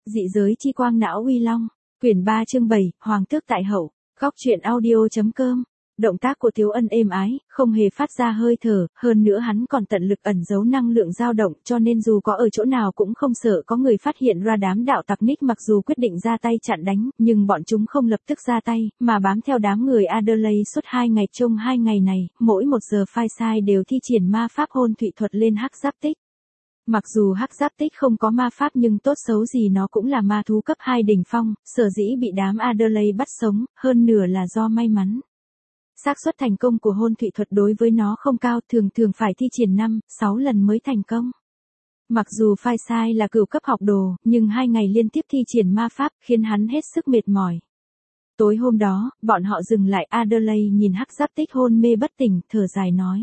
Dị giới chi quang não uy long. Quyển 3 chương 7, Hoàng tước tại hậu. Góc truyện audio.com. Động tác của Tiếu Ân êm ái, không hề phát ra hơi thở, hơn nữa hắn còn tận lực ẩn giấu năng lượng dao động, cho nên dù có ở chỗ nào cũng không sợ có người phát hiện ra. Đám đạo tặc Nick mặc dù quyết định ra tay chặn đánh, nhưng bọn chúng không lập tức ra tay, mà bám theo đám người Adelaide suốt 2 ngày. Trong 2 ngày này, mỗi 1 giờ Phai đều thi triển ma pháp hôn thủy thuật lên Hắc Giáp Tích. Mặc dù Hắc Giáp Tích không có ma pháp nhưng tốt xấu gì nó cũng là ma thú cấp 2 đỉnh phong, sở dĩ bị đám Adelaide bắt sống, hơn nửa là do may mắn. Xác suất thành công của hôn thủy thuật đối với nó không cao, thường phải thi triển 5-6 lần mới thành công. Mặc dù Phai là cửu cấp học đồ, nhưng 2 ngày liên tiếp thi triển ma pháp khiến hắn hết sức mệt mỏi. Tối hôm đó, bọn họ dừng lại. Adelaide nhìn Hắc Giáp Tích hôn mê bất tỉnh, thở dài nói.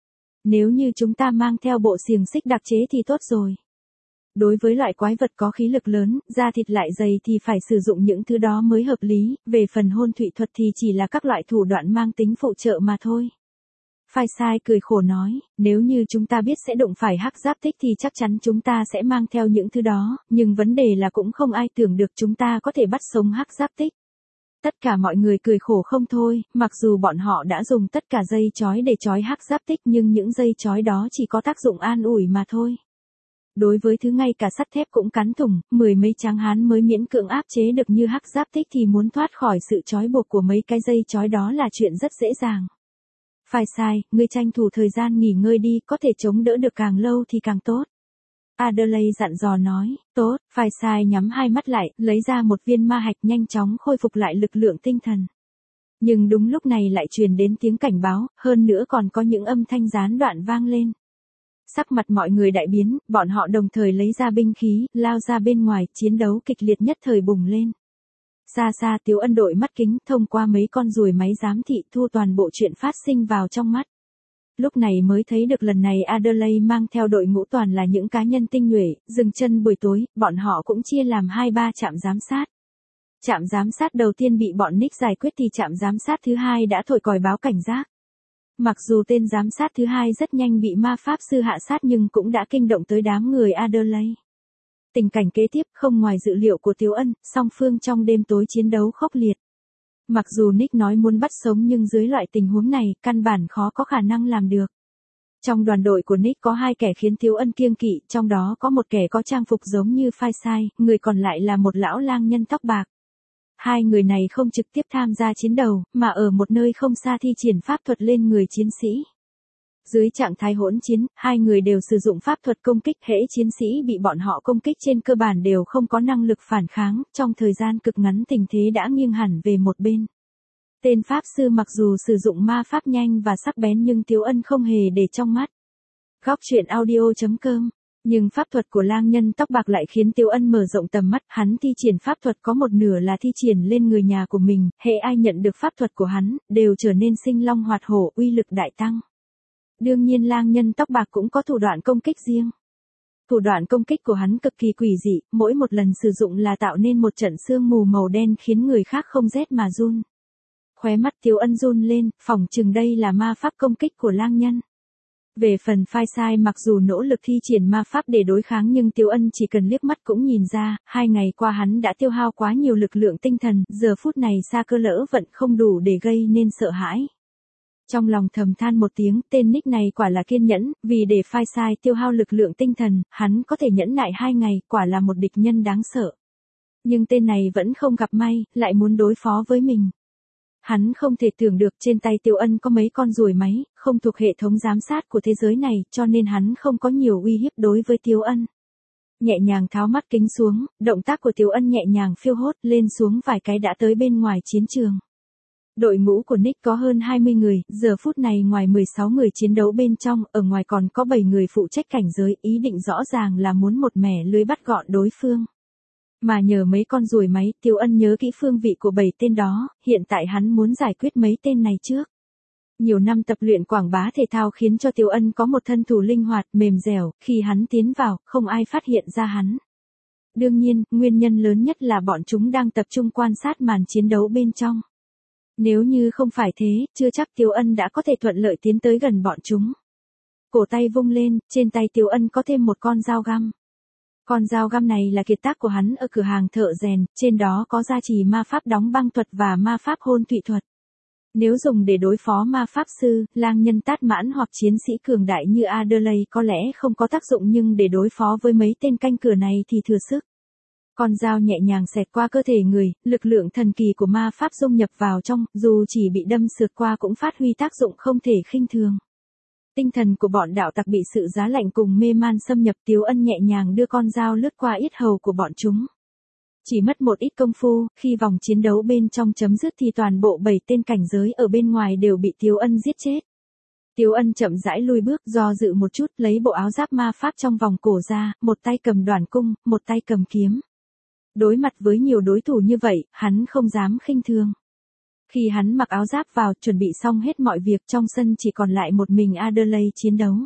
Nếu như chúng ta mang theo bộ xiềng xích đặc chế thì tốt rồi. Đối với loại quái vật có khí lực lớn, da thịt lại dày thì phải sử dụng những thứ đó mới hợp lý, về phần hôn thủy thuật thì chỉ là các loại thủ đoạn mang tính phụ trợ mà thôi. Phai cười khổ nói, nếu như chúng ta biết sẽ đụng phải Hắc Giáp Tích thì chắc chắn chúng ta sẽ mang theo những thứ đó, nhưng vấn đề là cũng không ai tưởng được chúng ta có thể bắt sống Hắc Giáp Tích. Tất cả mọi người cười khổ không thôi, mặc dù bọn họ đã dùng tất cả dây chói để chói Hắc Giáp Tích nhưng những dây chói đó chỉ có tác dụng an ủi mà thôi. Đối với thứ ngay cả sắt thép cũng cắn thủng, 10 mấy tráng hán mới miễn cưỡng áp chế được như Hắc Giáp Tích thì muốn thoát khỏi sự trói buộc của mấy cái dây chói đó là chuyện rất dễ dàng. Phai, ngươi tranh thủ thời gian nghỉ ngơi đi, có thể chống đỡ được càng lâu thì càng tốt. Adelaide dặn dò nói, tốt. Phai nhắm hai mắt lại, lấy ra một viên ma hạch nhanh chóng khôi phục lại lực lượng tinh thần. Nhưng đúng lúc này lại truyền đến tiếng cảnh báo, hơn nữa còn có những âm thanh gián đoạn vang lên. Sắc mặt mọi người đại biến, bọn họ đồng thời lấy ra binh khí, lao ra bên ngoài, chiến đấu kịch liệt nhất thời bùng lên. Xa Tiếu Ân đội mắt kính, thông qua mấy con ruồi máy giám thị thu toàn bộ chuyện phát sinh vào trong mắt. Lúc này mới thấy được lần này Adelaide mang theo đội ngũ toàn là những cá nhân tinh nhuệ, dừng chân buổi tối, bọn họ cũng chia làm 2-3 trạm giám sát. Trạm giám sát đầu tiên bị bọn Nick giải quyết thì trạm giám sát thứ hai đã thổi còi báo cảnh giác. Mặc dù tên giám sát thứ hai rất nhanh bị ma pháp sư hạ sát nhưng cũng đã kinh động tới đám người Adelaide. Tình cảnh kế tiếp không ngoài dự liệu của Tiếu Ân, song phương trong đêm tối chiến đấu khốc liệt. Mặc dù Nick nói muốn bắt sống nhưng dưới loại tình huống này, căn bản khó có khả năng làm được. Trong đoàn đội của Nick có 2 kẻ khiến Tiếu Ân kiêng kỵ, trong đó có một kẻ có trang phục giống như Phai, người còn lại là một lão lang nhân tóc bạc. 2 người này không trực tiếp tham gia chiến đấu, mà ở một nơi không xa thi triển pháp thuật lên người chiến sĩ. Dưới trạng thái hỗn chiến, 2 người đều sử dụng pháp thuật công kích, hễ chiến sĩ bị bọn họ công kích trên cơ bản đều không có năng lực phản kháng, trong thời gian cực ngắn tình thế đã nghiêng hẳn về một bên. Tên pháp sư mặc dù sử dụng ma pháp nhanh và sắc bén nhưng Tiếu Ân không hề để trong mắt. Góc truyện audio.com. Nhưng pháp thuật của lang nhân tóc bạc lại khiến Tiếu Ân mở rộng tầm mắt, hắn thi triển pháp thuật có một nửa là thi triển lên người nhà của mình, hễ ai nhận được pháp thuật của hắn, đều trở nên sinh long hoạt hổ, uy lực đại tăng. Đương nhiên lang nhân tóc bạc cũng có thủ đoạn công kích riêng. Thủ đoạn công kích của hắn cực kỳ quỷ dị, mỗi một lần sử dụng là tạo nên một trận sương mù màu đen khiến người khác không rét mà run. Khóe mắt Tiếu Ân run lên, phỏng chừng đây là ma pháp công kích của lang nhân. Về phần Phai mặc dù nỗ lực thi triển ma pháp để đối kháng nhưng Tiếu Ân chỉ cần liếc mắt cũng nhìn ra, 2 ngày qua hắn đã tiêu hao quá nhiều lực lượng tinh thần, giờ phút này xa cơ lỡ vận không đủ để gây nên sợ hãi. Trong lòng thầm than một tiếng, tên Nick này quả là kiên nhẫn, vì để Phai tiêu hao lực lượng tinh thần, hắn có thể nhẫn nại 2 ngày, quả là một địch nhân đáng sợ. Nhưng tên này vẫn không gặp may, lại muốn đối phó với mình. Hắn không thể tưởng được trên tay Tiếu Ân có mấy con ruồi máy, không thuộc hệ thống giám sát của thế giới này, cho nên hắn không có nhiều uy hiếp đối với Tiếu Ân. Nhẹ nhàng tháo mắt kính xuống, động tác của Tiếu Ân nhẹ nhàng phiêu hốt lên xuống vài cái đã tới bên ngoài chiến trường. Đội ngũ của Nick có hơn 20 người, giờ phút này ngoài 16 người chiến đấu bên trong, ở ngoài còn có 7 người phụ trách cảnh giới, ý định rõ ràng là muốn một mẻ lưới bắt gọn đối phương. Mà nhờ mấy con ruồi máy, Tiếu Ân nhớ kỹ phương vị của 7 tên đó, hiện tại hắn muốn giải quyết mấy tên này trước. Nhiều năm tập luyện quảng bá thể thao khiến cho Tiếu Ân có một thân thủ linh hoạt, mềm dẻo, khi hắn tiến vào, không ai phát hiện ra hắn. Đương nhiên, nguyên nhân lớn nhất là bọn chúng đang tập trung quan sát màn chiến đấu bên trong. Nếu như không phải thế, chưa chắc Tiếu Ân đã có thể thuận lợi tiến tới gần bọn chúng. Cổ tay vung lên, trên tay Tiếu Ân có thêm một con dao găm. Con dao găm này là kiệt tác của hắn ở cửa hàng thợ rèn, trên đó có gia trì ma pháp đóng băng thuật và ma pháp hôn thủy thuật. Nếu dùng để đối phó ma pháp sư, lang nhân tát mãn hoặc chiến sĩ cường đại như Adderley có lẽ không có tác dụng, nhưng để đối phó với mấy tên canh cửa này thì thừa sức. Con dao nhẹ nhàng xẹt qua cơ thể người, lực lượng thần kỳ của ma pháp dung nhập vào trong, dù chỉ bị đâm sượt qua cũng phát huy tác dụng không thể khinh thường. Tinh thần của bọn đạo tặc bị sự giá lạnh cùng mê man xâm nhập. Tiếu Ân nhẹ nhàng đưa con dao lướt qua yết hầu của bọn chúng. Chỉ mất một ít công phu, khi vòng chiến đấu bên trong chấm dứt thì toàn bộ 7 tên cảnh giới ở bên ngoài đều bị Tiếu Ân giết chết. Tiếu Ân chậm rãi lùi bước, do dự một chút, lấy bộ áo giáp ma pháp trong vòng cổ ra, một tay cầm đoản cung, một tay cầm kiếm. Đối mặt với nhiều đối thủ như vậy, hắn không dám khinh thường. Khi hắn mặc áo giáp vào, chuẩn bị xong hết mọi việc, trong sân chỉ còn lại một mình Adderley chiến đấu.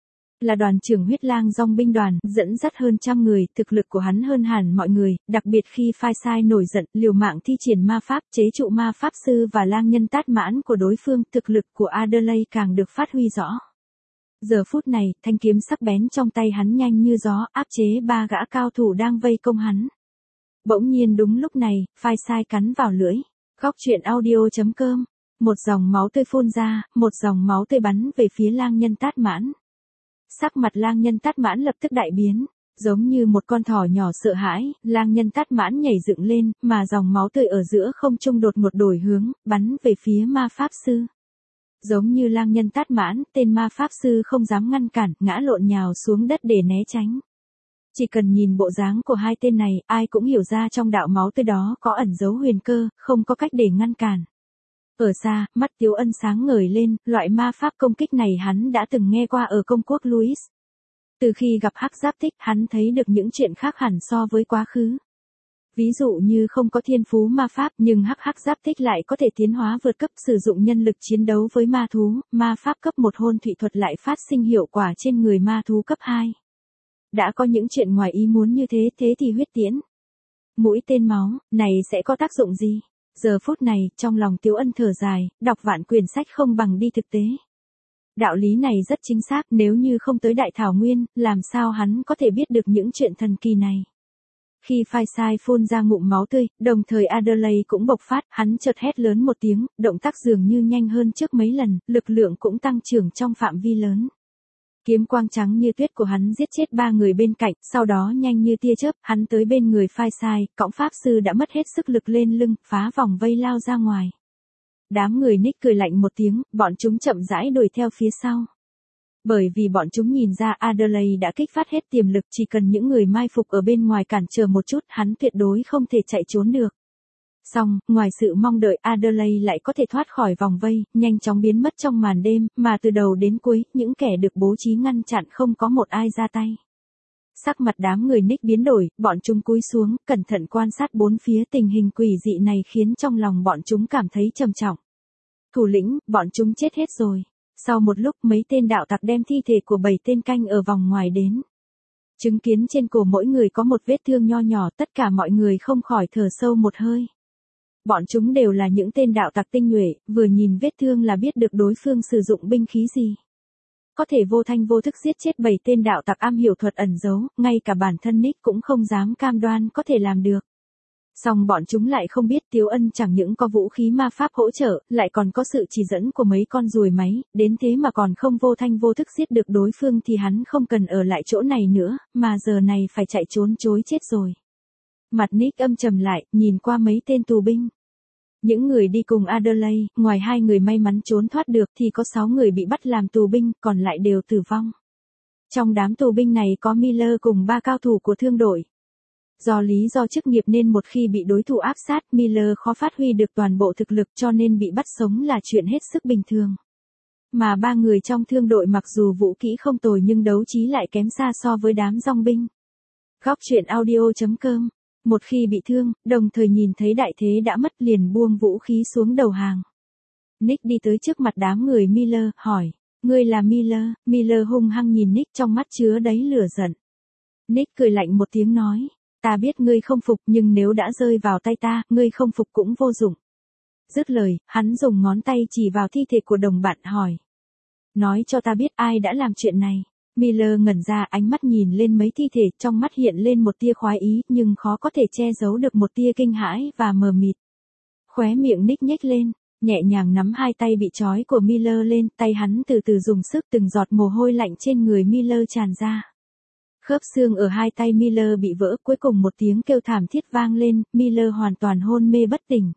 Là đoàn trưởng huyết lang dòng binh đoàn, dẫn dắt hơn 100 người, thực lực của hắn hơn hẳn mọi người, đặc biệt khi Phai Sai nổi giận, liều mạng thi triển ma pháp, chế trụ ma pháp sư và lang nhân tát mãn của đối phương, thực lực của Adderley càng được phát huy rõ. Giờ phút này, thanh kiếm sắc bén trong tay hắn nhanh như gió, áp chế 3 gã cao thủ đang vây công hắn. Bỗng nhiên đúng lúc này, Phai Sai cắn vào lưỡi. Góc truyện audio.com. Một dòng máu tươi phun ra, một dòng máu tươi bắn về phía lang nhân tát mãn. Sắc mặt lang nhân tát mãn lập tức đại biến, giống như một con thỏ nhỏ sợ hãi, lang nhân tát mãn nhảy dựng lên, mà dòng máu tươi ở giữa không trung đột ngột đổi hướng, bắn về phía ma pháp sư. Giống như lang nhân tát mãn, tên ma pháp sư không dám ngăn cản, ngã lộn nhào xuống đất để né tránh. Chỉ cần nhìn bộ dáng của hai tên này, ai cũng hiểu ra trong đạo máu tươi đó có ẩn dấu huyền cơ, không có cách để ngăn cản. Ở xa, mắt Tiếu Ân sáng ngời lên, loại ma pháp công kích này hắn đã từng nghe qua ở công quốc Louis. Từ khi gặp Hắc Giáp Tích, hắn thấy được những chuyện khác hẳn so với quá khứ. Ví dụ như không có thiên phú ma pháp, nhưng Hắc Giáp Tích lại có thể tiến hóa vượt cấp, sử dụng nhân lực chiến đấu với ma thú, ma pháp cấp 1 hôn thủy thuật lại phát sinh hiệu quả trên người ma thú cấp 2. Đã có những chuyện ngoài ý muốn như thế, thế thì huyết tiễn, mũi tên máu, này sẽ có tác dụng gì? Giờ phút này, trong lòng Tiếu Ân thở dài, đọc vạn quyển sách không bằng đi thực tế. Đạo lý này rất chính xác, nếu như không tới Đại Thảo Nguyên, làm sao hắn có thể biết được những chuyện thần kỳ này. Khi Phai Sai phun ra ngụm máu tươi, đồng thời Adderley cũng bộc phát, hắn chợt hét lớn một tiếng, động tác dường như nhanh hơn trước mấy lần, lực lượng cũng tăng trưởng trong phạm vi lớn. Kiếm quang trắng như tuyết của hắn giết chết 3 người bên cạnh, sau đó nhanh như tia chớp, hắn tới bên người Phai Sai, cõng pháp sư đã mất hết sức lực lên lưng, phá vòng vây lao ra ngoài. Đám người Nick cười lạnh một tiếng, bọn chúng chậm rãi đuổi theo phía sau. Bởi vì bọn chúng nhìn ra Adderley đã kích phát hết tiềm lực, chỉ cần những người mai phục ở bên ngoài cản trở một chút, hắn tuyệt đối không thể chạy trốn được. Xong, ngoài sự mong đợi, Adderley lại có thể thoát khỏi vòng vây, nhanh chóng biến mất trong màn đêm, mà từ đầu đến cuối, những kẻ được bố trí ngăn chặn không có một ai ra tay. Sắc mặt đám người Nick biến đổi, bọn chúng cúi xuống, cẩn thận quan sát bốn phía, tình hình quỷ dị này khiến trong lòng bọn chúng cảm thấy trầm trọng. Thủ lĩnh, bọn chúng chết hết rồi. Sau một lúc, mấy tên đạo tặc đem thi thể của 7 tên canh ở vòng ngoài đến. Chứng kiến trên cổ mỗi người có một vết thương nho nhỏ, tất cả mọi người không khỏi thở sâu một hơi. Bọn chúng đều là những tên đạo tặc tinh nhuệ, vừa nhìn vết thương là biết được đối phương sử dụng binh khí gì. Có thể vô thanh vô thức giết chết 7 tên đạo tặc am hiểu thuật ẩn giấu, ngay cả bản thân Nick cũng không dám cam đoan có thể làm được. Song bọn chúng lại không biết Tiếu Ân chẳng những có vũ khí ma pháp hỗ trợ, lại còn có sự chỉ dẫn của mấy con ruồi máy, đến thế mà còn không vô thanh vô thức giết được đối phương thì hắn không cần ở lại chỗ này nữa, mà giờ này phải chạy trốn chối chết rồi. Mặt Nick âm trầm lại, nhìn qua mấy tên tù binh. Những người đi cùng Adderley, ngoài 2 người may mắn trốn thoát được thì có 6 người bị bắt làm tù binh, còn lại đều tử vong. Trong đám tù binh này có Miller cùng 3 cao thủ của thương đội. Do lý do chức nghiệp nên một khi bị đối thủ áp sát, Miller khó phát huy được toàn bộ thực lực cho nên bị bắt sống là chuyện hết sức bình thường. Mà 3 người trong thương đội mặc dù vũ kỹ không tồi nhưng đấu trí lại kém xa so với đám dòng binh. Góc truyện audio.com. Một khi bị thương, đồng thời nhìn thấy đại thế đã mất liền buông vũ khí xuống đầu hàng. Nick đi tới trước mặt đám người Miller, hỏi, ngươi là Miller? Miller hung hăng nhìn Nick trong mắt chứa đầy lửa giận. Nick cười lạnh một tiếng nói, ta biết ngươi không phục nhưng nếu đã rơi vào tay ta, ngươi không phục cũng vô dụng. Dứt lời, hắn dùng ngón tay chỉ vào thi thể của đồng bạn hỏi. Nói cho ta biết ai đã làm chuyện này. Miller ngẩn ra, ánh mắt nhìn lên mấy thi thể, trong mắt hiện lên một tia khoái ý, nhưng khó có thể che giấu được một tia kinh hãi và mờ mịt. Khóe miệng Nick nhếch lên, nhẹ nhàng nắm hai tay bị trói của Miller lên, tay hắn từ từ dùng sức, từng giọt mồ hôi lạnh trên người Miller tràn ra. Khớp xương ở hai tay Miller bị vỡ, cuối cùng một tiếng kêu thảm thiết vang lên, Miller hoàn toàn hôn mê bất tỉnh.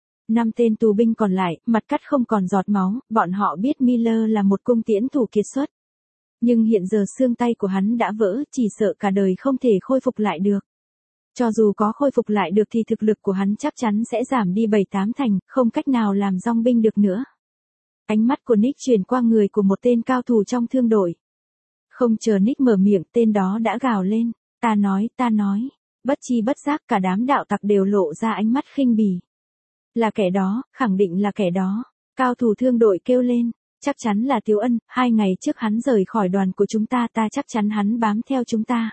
5 tên tù binh còn lại, mặt cắt không còn giọt máu, bọn họ biết Miller là một cung tiễn thủ kiệt xuất. Nhưng hiện giờ xương tay của hắn đã vỡ, chỉ sợ cả đời không thể khôi phục lại được. Cho dù có khôi phục lại được thì thực lực của hắn chắc chắn sẽ giảm đi 7-8 thành, không cách nào làm dong binh được nữa. Ánh mắt của Nick chuyển qua người của một tên cao thủ trong thương đội. Không chờ Nick mở miệng, tên đó đã gào lên, ta nói. Bất chi bất giác cả đám đạo tặc đều lộ ra ánh mắt khinh bỉ. Là kẻ đó, khẳng định là kẻ đó. Cao thủ thương đội kêu lên, chắc chắn là Tiếu Ân, 2 ngày trước hắn rời khỏi đoàn của chúng ta, chắc chắn hắn bám theo chúng ta.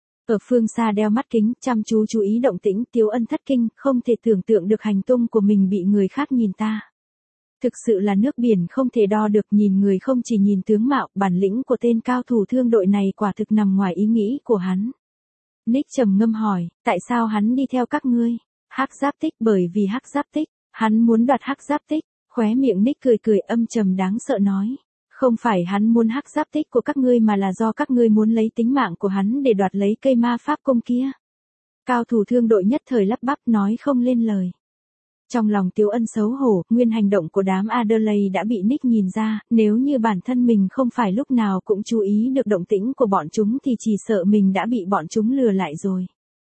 Ở phương xa đeo mắt kính, chăm chú ý động tĩnh, Tiếu Ân thất kinh, không thể tưởng tượng được hành tung của mình bị người khác nhìn ta. Thực sự là nước biển không thể đo được, nhìn người không chỉ nhìn tướng mạo, bản lĩnh của tên cao thủ thương đội này quả thực nằm ngoài ý nghĩ của hắn. Nick trầm ngâm hỏi, tại sao hắn đi theo các ngươi? Hắc Giáp Tích, bởi vì Hắc Giáp Tích, hắn muốn đoạt Hắc Giáp Tích. Khóe miệng Nick cười âm trầm đáng sợ nói, không phải hắn muốn Hắc Giáp Tích của các ngươi mà là do các ngươi muốn lấy tính mạng của hắn để đoạt lấy cây ma pháp cung kia. Cao thủ thương đội nhất thời lắp bắp nói không lên lời. Trong lòng Tiếu Ân xấu hổ, nguyên hành động của đám Adelaide đã bị Nick nhìn ra, nếu như bản thân mình không phải lúc nào cũng chú ý được động tĩnh của bọn chúng thì chỉ sợ mình đã bị bọn chúng lừa lại rồi.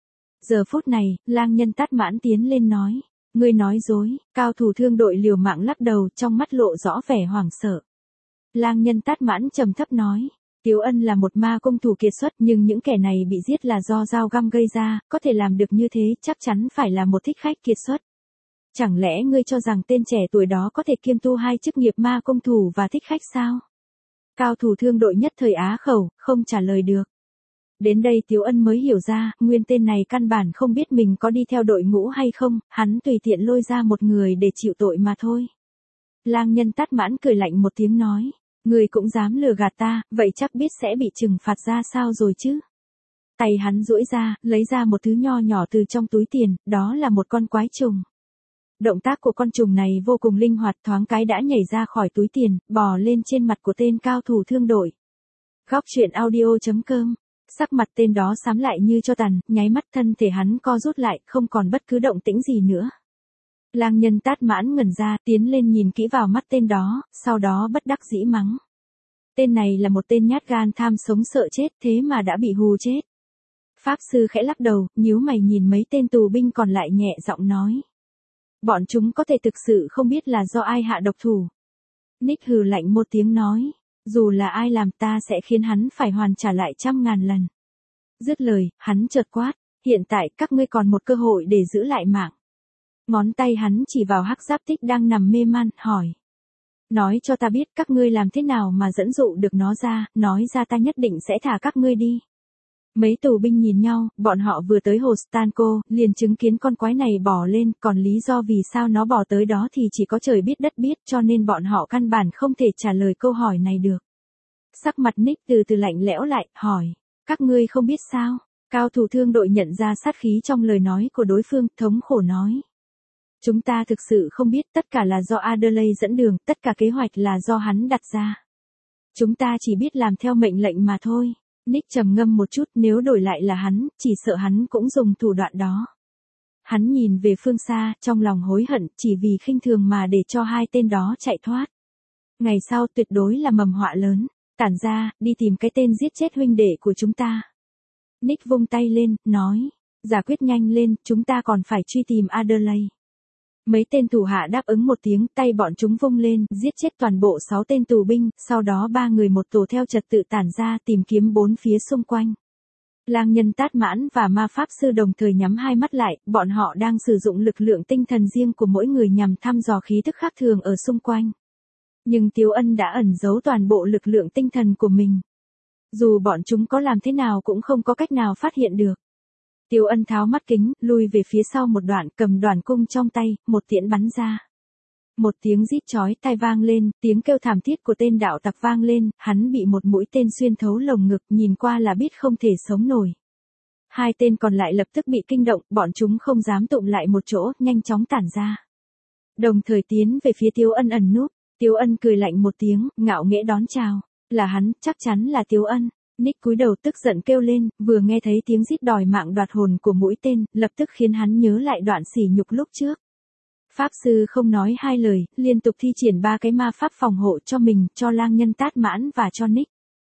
Giờ phút này, lang nhân Tát Mãn tiến lên nói, ngươi nói dối, cao thủ thương đội liều mạng lắc đầu, trong mắt lộ rõ vẻ hoảng sợ. Lang nhân Tát Mãn trầm thấp nói, Tiếu Ân là một ma cung thủ kiệt xuất, nhưng những kẻ này bị giết là do dao găm gây ra, có thể làm được như thế chắc chắn phải là một thích khách kiệt xuất. Chẳng lẽ ngươi cho rằng tên trẻ tuổi đó có thể kiêm tu 2 chức nghiệp ma cung thủ và thích khách sao? Cao thủ thương đội nhất thời á khẩu, không trả lời được. Đến đây Tiếu Ân mới hiểu ra, nguyên tên này căn bản không biết mình có đi theo đội ngũ hay không, hắn tùy tiện lôi ra một người để chịu tội mà thôi. Lang nhân Tát Mãn cười lạnh một tiếng nói, người cũng dám lừa gạt ta, vậy chắc biết sẽ bị trừng phạt ra sao rồi chứ. Tay hắn duỗi ra, lấy ra một thứ nho nhỏ từ trong túi tiền, đó là một con quái trùng. Động tác của con trùng này vô cùng linh hoạt, thoáng cái đã nhảy ra khỏi túi tiền, bò lên trên mặt của tên cao thủ thương đội. Góc truyện audio.com. Sắc mặt tên đó xám lại như tro tàn, nháy mắt thân thể hắn co rút lại, không còn bất cứ động tĩnh gì nữa. Lang nhân Tát Mãn ngẩn ra, tiến lên nhìn kỹ vào mắt tên đó, sau đó bất đắc dĩ mắng. Tên này là một tên nhát gan tham sống sợ chết, thế mà đã bị hù chết. Pháp sư khẽ lắc đầu, nhíu mày nhìn mấy tên tù binh còn lại nhẹ giọng nói. Bọn chúng có thể thực sự không biết là do ai hạ độc thủ. Nick hừ lạnh một tiếng nói, dù là ai làm ta sẽ khiến hắn phải hoàn trả lại 100.000 lần. Dứt lời, hắn chợt quát, hiện tại các ngươi còn một cơ hội để giữ lại mạng. Ngón tay hắn chỉ vào Hắc Giáp Tích đang nằm mê man, hỏi. Nói cho ta biết các ngươi làm thế nào mà dẫn dụ được nó ra, nói ra ta nhất định sẽ thả các ngươi đi. Mấy tù binh nhìn nhau, bọn họ vừa tới hồ Stanco, liền chứng kiến con quái này bò lên, còn lý do vì sao nó bò tới đó thì chỉ có trời biết đất biết, cho nên bọn họ căn bản không thể trả lời câu hỏi này được. Sắc mặt Nick từ từ lạnh lẽo lại, hỏi, các ngươi không biết sao? Cao thủ thương đội nhận ra sát khí trong lời nói của đối phương, thống khổ nói. Chúng ta thực sự không biết, tất cả là do Adelaide dẫn đường, tất cả kế hoạch là do hắn đặt ra. Chúng ta chỉ biết làm theo mệnh lệnh mà thôi. Nick trầm ngâm một chút, nếu đổi lại là hắn, chỉ sợ hắn cũng dùng thủ đoạn đó. Hắn nhìn về phương xa, trong lòng hối hận, chỉ vì khinh thường mà để cho 2 tên đó chạy thoát. Ngày sau tuyệt đối là mầm họa lớn, tản ra, đi tìm cái tên giết chết huynh đệ của chúng ta. Nick vung tay lên, nói, giải quyết nhanh lên, chúng ta còn phải truy tìm Adelaide. Mấy tên thủ hạ đáp ứng một tiếng, tay bọn chúng vung lên, giết chết toàn bộ 6 tên tù binh, sau đó 3 người một tổ theo trật tự tản ra tìm kiếm 4 phía xung quanh. Lang nhân Tát Mãn và ma pháp sư đồng thời nhắm hai mắt lại, bọn họ đang sử dụng lực lượng tinh thần riêng của mỗi người nhằm thăm dò khí tức khác thường ở xung quanh. Nhưng Tiếu Ân đã ẩn giấu toàn bộ lực lượng tinh thần của mình. Dù bọn chúng có làm thế nào cũng không có cách nào phát hiện được. Tiếu Ân tháo mắt kính, lui về phía sau một đoạn, cầm đoàn cung trong tay, một tiễn bắn ra. Một tiếng rít chói tai vang lên, tiếng kêu thảm thiết của tên đạo tặc vang lên, hắn bị một mũi tên xuyên thấu lồng ngực, nhìn qua là biết không thể sống nổi. Hai tên còn lại lập tức bị kinh động, bọn chúng không dám tụm lại một chỗ, nhanh chóng tản ra. Đồng thời tiến về phía Tiếu Ân ẩn núp. Tiếu Ân cười lạnh một tiếng, ngạo nghễ đón chào. Là hắn, chắc chắn là Tiếu Ân. Nick cúi đầu tức giận kêu lên, vừa nghe thấy tiếng rít đòi mạng đoạt hồn của mũi tên, lập tức khiến hắn nhớ lại đoạn sỉ nhục lúc trước. Pháp sư không nói hai lời, liên tục thi triển 3 cái ma pháp phòng hộ cho mình, cho lang nhân Tát Mãn và cho Nick.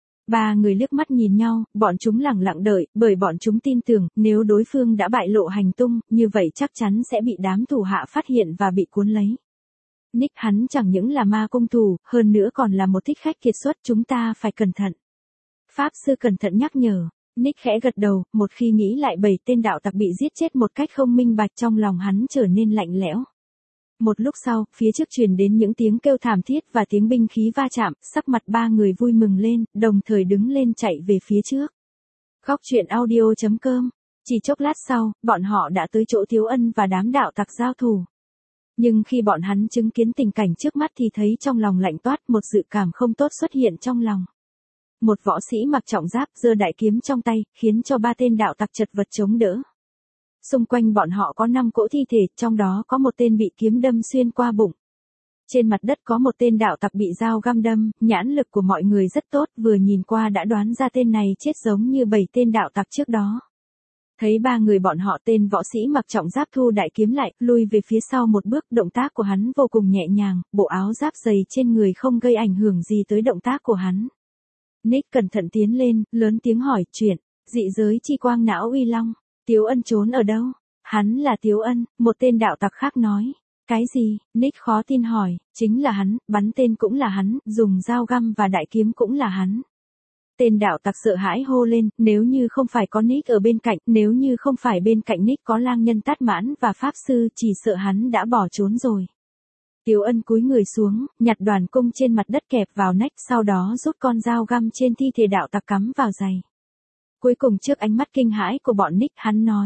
3 người liếc mắt nhìn nhau, bọn chúng lẳng lặng đợi, bởi bọn chúng tin tưởng, nếu đối phương đã bại lộ hành tung, như vậy chắc chắn sẽ bị đám thủ hạ phát hiện và bị cuốn lấy. Nick hắn chẳng những là ma cung thủ, hơn nữa còn là một thích khách kiệt xuất, chúng ta phải cẩn thận. Pháp sư cẩn thận nhắc nhở. Nick khẽ gật đầu, một khi nghĩ lại 7 tên đạo tặc bị giết chết một cách không minh bạch, trong lòng hắn trở nên lạnh lẽo. Một lúc sau, phía trước truyền đến những tiếng kêu thảm thiết và tiếng binh khí va chạm, sắc mặt 3 người vui mừng lên, đồng thời đứng lên chạy về phía trước. Góc truyện audio.com. Chỉ chốc lát sau, bọn họ đã tới chỗ Tiếu Ân và đám đạo tặc giao thủ. Nhưng khi bọn hắn chứng kiến tình cảnh trước mắt thì thấy trong lòng lạnh toát, một dự cảm không tốt xuất hiện trong lòng. Một võ sĩ mặc trọng giáp giơ đại kiếm trong tay, khiến cho 3 tên đạo tặc chật vật chống đỡ. Xung quanh bọn họ có 5 cỗ thi thể, trong đó có một tên bị kiếm đâm xuyên qua bụng. Trên mặt đất có một tên đạo tặc bị dao găm đâm, nhãn lực của mọi người rất tốt, vừa nhìn qua đã đoán ra tên này chết giống như 7 tên đạo tặc trước đó. Thấy 3 người bọn họ, tên võ sĩ mặc trọng giáp thu đại kiếm lại, lui về phía sau một bước, động tác của hắn vô cùng nhẹ nhàng, bộ áo giáp dày trên người không gây ảnh hưởng gì tới động tác của hắn. Nick cẩn thận tiến lên, lớn tiếng hỏi chuyện, dị giới chi quang não uy long, Tiếu Ân trốn ở đâu? Hắn là Tiếu Ân, một tên đạo tặc khác nói. Cái gì? Nick khó tin hỏi, chính là hắn, bắn tên cũng là hắn, dùng dao găm và đại kiếm cũng là hắn. Tên đạo tặc sợ hãi hô lên, nếu như không phải có Nick ở bên cạnh, nếu như không phải bên cạnh Nick có lang nhân Tát Mãn và pháp sư, chỉ sợ hắn đã bỏ trốn rồi. Tiếu Ân cúi người xuống, nhặt đoàn cung trên mặt đất kẹp vào nách, sau đó rút con dao găm trên thi thể đạo tặc cắm vào giày. Cuối cùng trước ánh mắt kinh hãi của bọn Nick, hắn nói.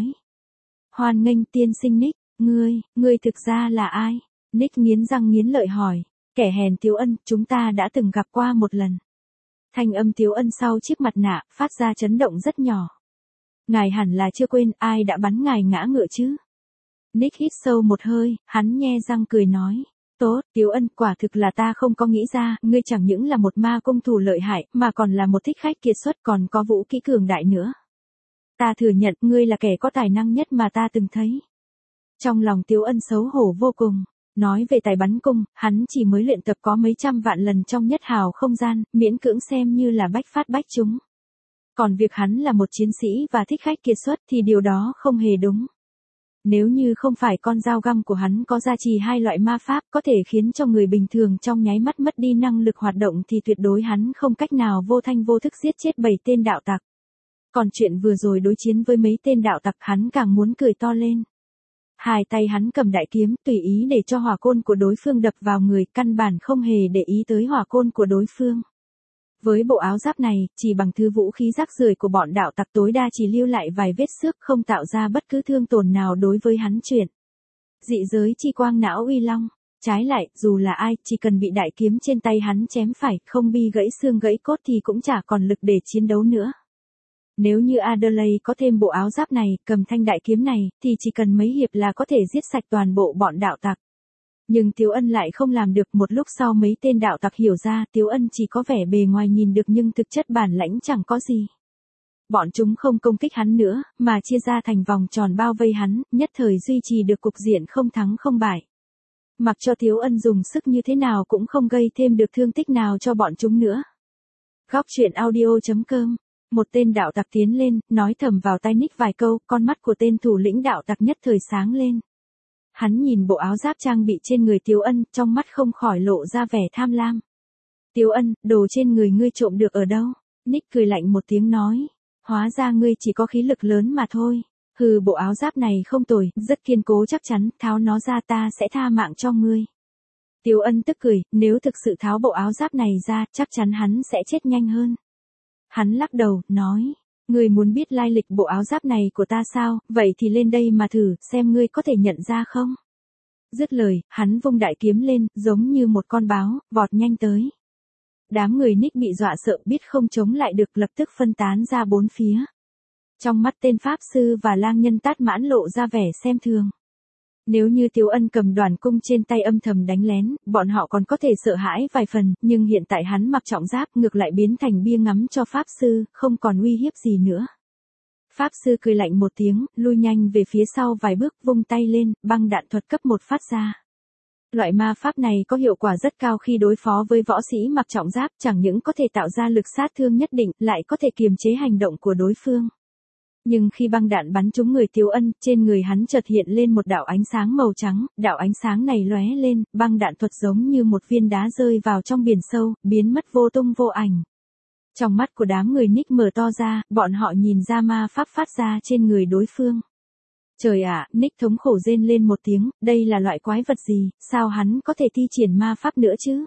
Hoan nghênh tiên sinh Nick, ngươi thực ra là ai? Nick nghiến răng nghiến lợi hỏi. Kẻ hèn Tiếu Ân, chúng ta đã từng gặp qua một lần. Thanh âm Tiếu Ân sau chiếc mặt nạ, phát ra chấn động rất nhỏ. Ngài hẳn là chưa quên ai đã bắn ngài ngã ngựa chứ? Nick hít sâu một hơi, hắn nhe răng cười nói. Tốt, Tiếu Ân, quả thực là ta không có nghĩ ra, ngươi chẳng những là một ma cung thủ lợi hại, mà còn là một thích khách kiệt xuất, còn có vũ kỹ cường đại nữa. Ta thừa nhận, ngươi là kẻ có tài năng nhất mà ta từng thấy. Trong lòng Tiếu Ân xấu hổ vô cùng. Nói về tài bắn cung, hắn chỉ mới luyện tập có mấy trăm vạn lần trong nhất hào không gian, miễn cưỡng xem như là bách phát bách trúng. Còn việc hắn là một chiến sĩ và thích khách kiệt xuất thì điều đó không hề đúng. Nếu như không phải con dao găm của hắn có gia trì 2 loại ma pháp có thể khiến cho người bình thường trong nháy mắt mất đi năng lực hoạt động thì tuyệt đối hắn không cách nào vô thanh vô thức giết chết 7 tên đạo tặc. Còn chuyện vừa rồi đối chiến với mấy tên đạo tặc hắn càng muốn cười to lên. 2 tay hắn cầm đại kiếm tùy ý để cho hỏa côn của đối phương đập vào người, căn bản không hề để ý tới hỏa côn của đối phương. Với bộ áo giáp này, chỉ bằng thứ vũ khí rác rưởi của bọn đạo tặc tối đa chỉ lưu lại vài vết xước, không tạo ra bất cứ thương tổn nào đối với hắn chuyện. Dị giới chi quang não uy long. Trái lại, dù là ai, chỉ cần bị đại kiếm trên tay hắn chém phải, không bi gãy xương gãy cốt thì cũng chả còn lực để chiến đấu nữa. Nếu như Adelaide có thêm bộ áo giáp này, cầm thanh đại kiếm này, thì chỉ cần mấy hiệp là có thể giết sạch toàn bộ bọn đạo tặc. Nhưng Tiếu Ân lại không làm được, một lúc sau mấy tên đạo tặc hiểu ra Tiếu Ân chỉ có vẻ bề ngoài nhìn được nhưng thực chất bản lãnh chẳng có gì. Bọn chúng không công kích hắn nữa, mà chia ra thành vòng tròn bao vây hắn, nhất thời duy trì được cục diện không thắng không bại. Mặc cho Tiếu Ân dùng sức như thế nào cũng không gây thêm được thương tích nào cho bọn chúng nữa. Góc truyện audio.com. Một tên đạo tặc tiến lên, nói thầm vào tai Nick vài câu, con mắt của tên thủ lĩnh đạo tặc nhất thời sáng lên. Hắn nhìn bộ áo giáp trang bị trên người Tiếu Ân, trong mắt không khỏi lộ ra vẻ tham lam. Tiếu Ân, đồ trên người ngươi trộm được ở đâu? Nick cười lạnh một tiếng nói. Hóa ra ngươi chỉ có khí lực lớn mà thôi. Hừ, bộ áo giáp này không tồi, rất kiên cố chắc chắn, tháo nó ra ta sẽ tha mạng cho ngươi. Tiếu Ân tức cười, nếu thực sự tháo bộ áo giáp này ra, chắc chắn hắn sẽ chết nhanh hơn. Hắn lắc đầu, nói. Ngươi muốn biết lai lịch bộ áo giáp này của ta sao, vậy thì lên đây mà thử, xem ngươi có thể nhận ra không? Dứt lời, hắn vung đại kiếm lên, giống như một con báo, vọt nhanh tới. Đám người Nick bị dọa sợ biết không chống lại được lập tức phân tán ra bốn phía. Trong mắt tên Pháp Sư và lang nhân Tát Mãn lộ ra vẻ xem thường. Nếu như Tiếu Ân cầm đoàn cung trên tay âm thầm đánh lén, bọn họ còn có thể sợ hãi vài phần, nhưng hiện tại hắn mặc trọng giáp ngược lại biến thành bia ngắm cho Pháp Sư, không còn uy hiếp gì nữa. Pháp Sư cười lạnh một tiếng, lui nhanh về phía sau vài bước, vung tay lên, băng đạn thuật cấp 1 phát ra. Loại ma pháp này có hiệu quả rất cao khi đối phó với võ sĩ mặc trọng giáp, chẳng những có thể tạo ra lực sát thương nhất định, lại có thể kiềm chế hành động của đối phương. Nhưng khi băng đạn bắn trúng người Tiếu Ân, trên người hắn chợt hiện lên một đạo ánh sáng màu trắng, đạo ánh sáng này lóe lên, băng đạn thuật giống như một viên đá rơi vào trong biển sâu, biến mất vô tung vô ảnh. Trong mắt của đám người Nick mở to ra, bọn họ nhìn ra ma pháp phát ra trên người đối phương. Trời ạ, Nick thống khổ rên lên một tiếng, đây là loại quái vật gì, sao hắn có thể thi triển ma pháp nữa chứ?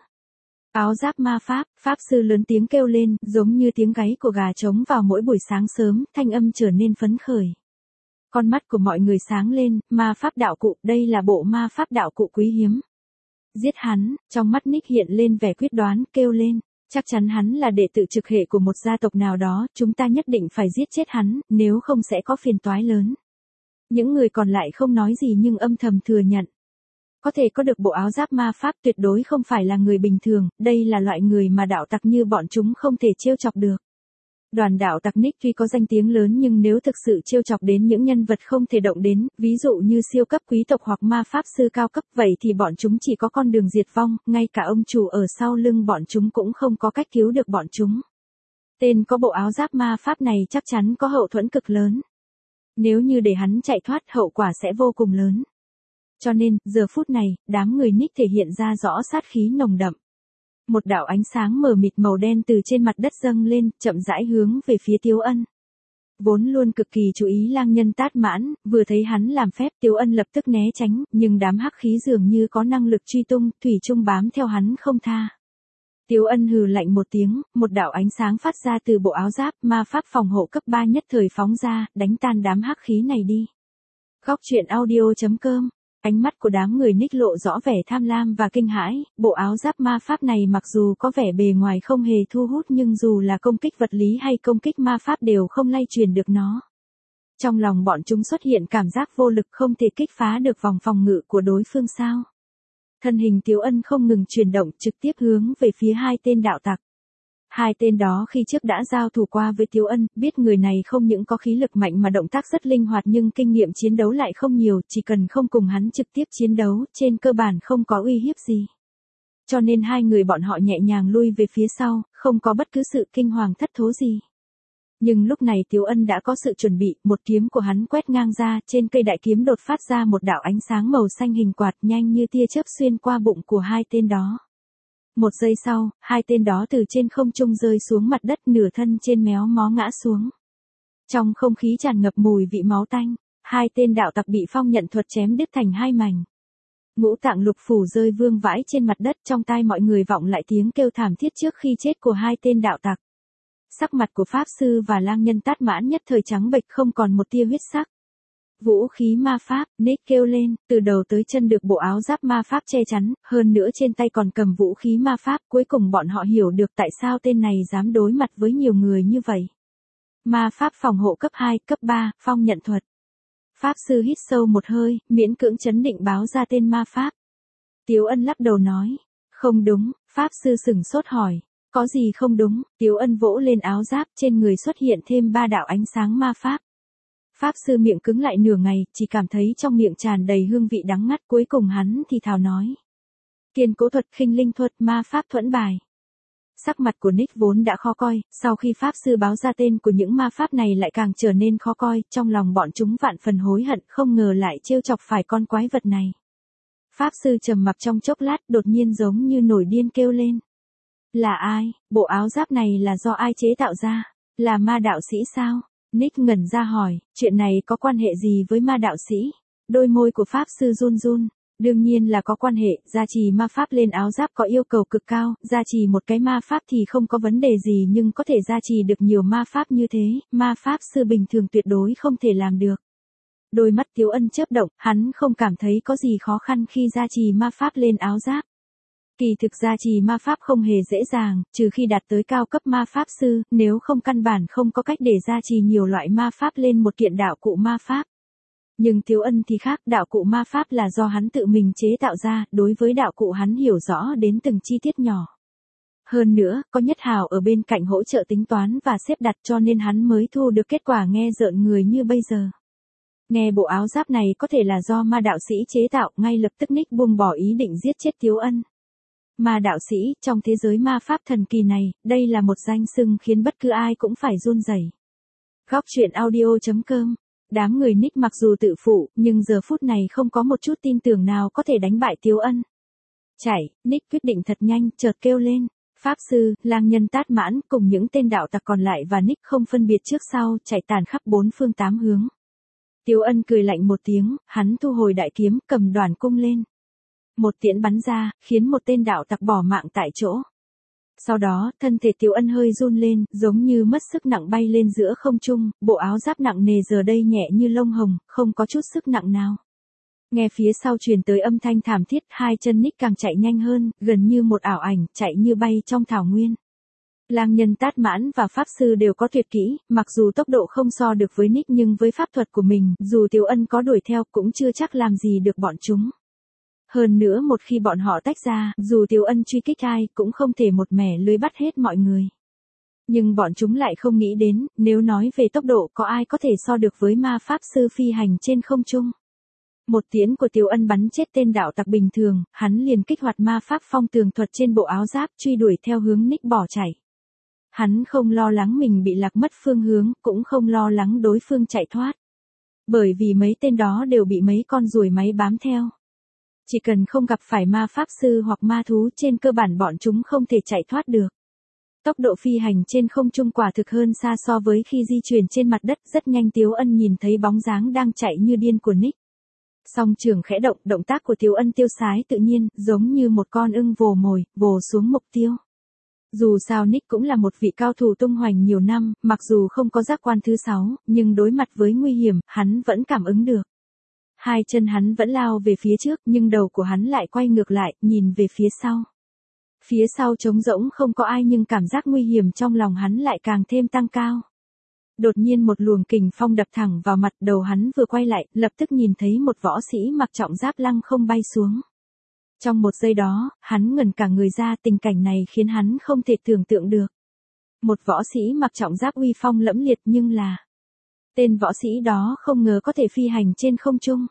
Áo giáp ma pháp, Pháp Sư lớn tiếng kêu lên, giống như tiếng gáy của gà trống vào mỗi buổi sáng sớm, thanh âm trở nên phấn khởi. Con mắt của mọi người sáng lên, ma pháp đạo cụ, đây là bộ ma pháp đạo cụ quý hiếm. Giết hắn, trong mắt Nick hiện lên vẻ quyết đoán, kêu lên, chắc chắn hắn là đệ tử trực hệ của một gia tộc nào đó, chúng ta nhất định phải giết chết hắn, nếu không sẽ có phiền toái lớn. Những người còn lại không nói gì nhưng âm thầm thừa nhận. Có thể có được bộ áo giáp ma pháp tuyệt đối không phải là người bình thường, đây là loại người mà đạo tặc như bọn chúng không thể trêu chọc được. Đoàn đạo tặc Nick tuy có danh tiếng lớn nhưng nếu thực sự trêu chọc đến những nhân vật không thể động đến, ví dụ như siêu cấp quý tộc hoặc ma pháp sư cao cấp, vậy thì bọn chúng chỉ có con đường diệt vong, ngay cả ông chủ ở sau lưng bọn chúng cũng không có cách cứu được bọn chúng. Tên có bộ áo giáp ma pháp này chắc chắn có hậu thuẫn cực lớn. Nếu như để hắn chạy thoát hậu quả sẽ vô cùng lớn. Cho nên, giờ phút này, đám người Nick thể hiện ra rõ sát khí nồng đậm. Một đạo ánh sáng mờ mịt màu đen từ trên mặt đất dâng lên, chậm rãi hướng về phía Tiếu Ân. Vốn luôn cực kỳ chú ý lang nhân Tát Mãn, vừa thấy hắn làm phép Tiếu Ân lập tức né tránh, nhưng đám hắc khí dường như có năng lực truy tung, thủy chung bám theo hắn không tha. Tiếu Ân hừ lạnh một tiếng, một đạo ánh sáng phát ra từ bộ áo giáp, ma pháp phòng hộ cấp 3 nhất thời phóng ra, đánh tan đám hắc khí này đi. Góc truyện audio.com. Ánh mắt của đám người Nick lộ rõ vẻ tham lam và kinh hãi, bộ áo giáp ma pháp này mặc dù có vẻ bề ngoài không hề thu hút nhưng dù là công kích vật lý hay công kích ma pháp đều không lay truyền được nó. Trong lòng bọn chúng xuất hiện cảm giác vô lực không thể kích phá được vòng phòng ngự của đối phương sao. Thân hình Tiếu Ân không ngừng chuyển động trực tiếp hướng về phía hai tên đạo tặc. Hai tên đó khi trước đã giao thủ qua với Tiếu Ân, biết người này không những có khí lực mạnh mà động tác rất linh hoạt nhưng kinh nghiệm chiến đấu lại không nhiều, chỉ cần không cùng hắn trực tiếp chiến đấu, trên cơ bản không có uy hiếp gì. Cho nên hai người bọn họ nhẹ nhàng lui về phía sau, không có bất cứ sự kinh hoàng thất thố gì. Nhưng lúc này Tiếu Ân đã có sự chuẩn bị, một kiếm của hắn quét ngang ra, trên cây đại kiếm đột phát ra một đạo ánh sáng màu xanh hình quạt nhanh như tia chớp xuyên qua bụng của hai tên đó. Một giây sau, hai tên đó từ trên không trung rơi xuống mặt đất nửa thân trên méo mó ngã xuống. Trong không khí tràn ngập mùi vị máu tanh, hai tên đạo tặc bị phong nhận thuật chém đứt thành hai mảnh. Ngũ tạng lục phủ rơi vương vãi trên mặt đất, trong tai mọi người vọng lại tiếng kêu thảm thiết trước khi chết của hai tên đạo tặc. Sắc mặt của Pháp Sư và lang nhân Tát Mãn nhất thời trắng bệch không còn một tia huyết sắc. Vũ khí ma pháp, Nick kêu lên, từ đầu tới chân được bộ áo giáp ma pháp che chắn, hơn nữa trên tay còn cầm vũ khí ma pháp, cuối cùng bọn họ hiểu được tại sao tên này dám đối mặt với nhiều người như vậy. Ma pháp phòng hộ cấp 2, cấp 3, phong nhận thuật. Pháp Sư hít sâu một hơi, miễn cưỡng chấn định báo ra tên ma pháp. Tiếu Ân lắc đầu nói, không đúng, Pháp Sư sửng sốt hỏi, có gì không đúng, Tiếu Ân vỗ lên áo giáp trên người xuất hiện thêm 3 đạo ánh sáng ma pháp. Pháp Sư miệng cứng lại nửa ngày, chỉ cảm thấy trong miệng tràn đầy hương vị đắng ngắt, cuối cùng hắn thì thào nói. Kiên cố thuật, khinh linh thuật, ma pháp thuẫn bài. Sắc mặt của Nick vốn đã khó coi, sau khi Pháp Sư báo ra tên của những ma pháp này lại càng trở nên khó coi, trong lòng bọn chúng vạn phần hối hận, không ngờ lại trêu chọc phải con quái vật này. Pháp Sư trầm mặc trong chốc lát, đột nhiên giống như nổi điên kêu lên. Là ai? Bộ áo giáp này là do ai chế tạo ra? Là ma đạo sĩ sao? Nick ngẩn ra hỏi, chuyện này có quan hệ gì với ma đạo sĩ? Đôi môi của Pháp Sư run run. Đương nhiên là có quan hệ, gia trì ma pháp lên áo giáp có yêu cầu cực cao, gia trì một cái ma pháp thì không có vấn đề gì nhưng có thể gia trì được nhiều ma pháp như thế, ma pháp sư bình thường tuyệt đối không thể làm được. Đôi mắt Tiếu Ân chớp động, hắn không cảm thấy có gì khó khăn khi gia trì ma pháp lên áo giáp. Kỳ thực gia trì ma pháp không hề dễ dàng, trừ khi đạt tới cao cấp ma pháp sư, nếu không căn bản không có cách để gia trì nhiều loại ma pháp lên một kiện đạo cụ ma pháp. Nhưng Tiếu Ân thì khác, đạo cụ ma pháp là do hắn tự mình chế tạo ra, đối với đạo cụ hắn hiểu rõ đến từng chi tiết nhỏ. Hơn nữa, có Nhất Hào ở bên cạnh hỗ trợ tính toán và xếp đặt cho nên hắn mới thu được kết quả nghe rợn người như bây giờ. Nghe bộ áo giáp này có thể là do ma đạo sĩ chế tạo, ngay lập tức Nick buông bỏ ý định giết chết Tiếu Ân. Ma đạo sĩ, trong thế giới ma pháp thần kỳ này, đây là một danh xưng khiến bất cứ ai cũng phải run rẩy. Góc truyện audio.com. Đám người Nick mặc dù tự phụ, nhưng giờ phút này không có một chút tin tưởng nào có thể đánh bại Tiếu Ân. Chạy, Nick quyết định thật nhanh, chợt kêu lên. Pháp sư, lang nhân Tát Mãn cùng những tên đạo tặc còn lại và Nick không phân biệt trước sau, chạy tàn khắp bốn phương tám hướng. Tiếu Ân cười lạnh một tiếng, hắn thu hồi đại kiếm, cầm đoản cung lên. Một tiễn bắn ra, khiến một tên đạo tặc bỏ mạng tại chỗ. Sau đó, thân thể Tiếu Ân hơi run lên, giống như mất sức nặng bay lên giữa không trung, bộ áo giáp nặng nề giờ đây nhẹ như lông hồng, không có chút sức nặng nào. Nghe phía sau truyền tới âm thanh thảm thiết, hai chân Nick càng chạy nhanh hơn, gần như một ảo ảnh, chạy như bay trong thảo nguyên. Lang nhân Tát Mãn và Pháp Sư đều có tuyệt kỹ, mặc dù tốc độ không so được với Nick nhưng với pháp thuật của mình, dù Tiếu Ân có đuổi theo cũng chưa chắc làm gì được bọn chúng. Hơn nữa một khi bọn họ tách ra, dù Tiếu Ân truy kích ai cũng không thể một mẻ lưới bắt hết mọi người. Nhưng bọn chúng lại không nghĩ đến, nếu nói về tốc độ có ai có thể so được với ma pháp sư phi hành trên không trung. Một tiễn của Tiếu Ân bắn chết tên đạo tặc bình thường, hắn liền kích hoạt ma pháp phong tường thuật trên bộ áo giáp truy đuổi theo hướng Nick bỏ chạy. Hắn không lo lắng mình bị lạc mất phương hướng, cũng không lo lắng đối phương chạy thoát. Bởi vì mấy tên đó đều bị mấy con ruồi máy bám theo. Chỉ cần không gặp phải ma pháp sư hoặc ma thú trên cơ bản bọn chúng không thể chạy thoát được. Tốc độ phi hành trên không trung quả thực hơn xa so với khi di chuyển trên mặt đất, rất nhanh Tiếu Ân nhìn thấy bóng dáng đang chạy như điên của Nick. Song trường khẽ động, động tác của Tiếu Ân tiêu sái tự nhiên, giống như một con ưng vồ mồi, vồ xuống mục tiêu. Dù sao Nick cũng là một vị cao thủ tung hoành nhiều năm, mặc dù không có giác quan thứ 6, nhưng đối mặt với nguy hiểm, hắn vẫn cảm ứng được. Hai chân hắn vẫn lao về phía trước, nhưng đầu của hắn lại quay ngược lại, nhìn về phía sau. Phía sau trống rỗng không có ai nhưng cảm giác nguy hiểm trong lòng hắn lại càng thêm tăng cao. Đột nhiên một luồng kình phong đập thẳng vào mặt, đầu hắn vừa quay lại, lập tức nhìn thấy một võ sĩ mặc trọng giáp lăng không bay xuống. Trong một giây đó, hắn ngẩn cả người ra, tình cảnh này khiến hắn không thể tưởng tượng được. Một võ sĩ mặc trọng giáp uy phong lẫm liệt nhưng là... Tên võ sĩ đó không ngờ có thể phi hành trên không trung.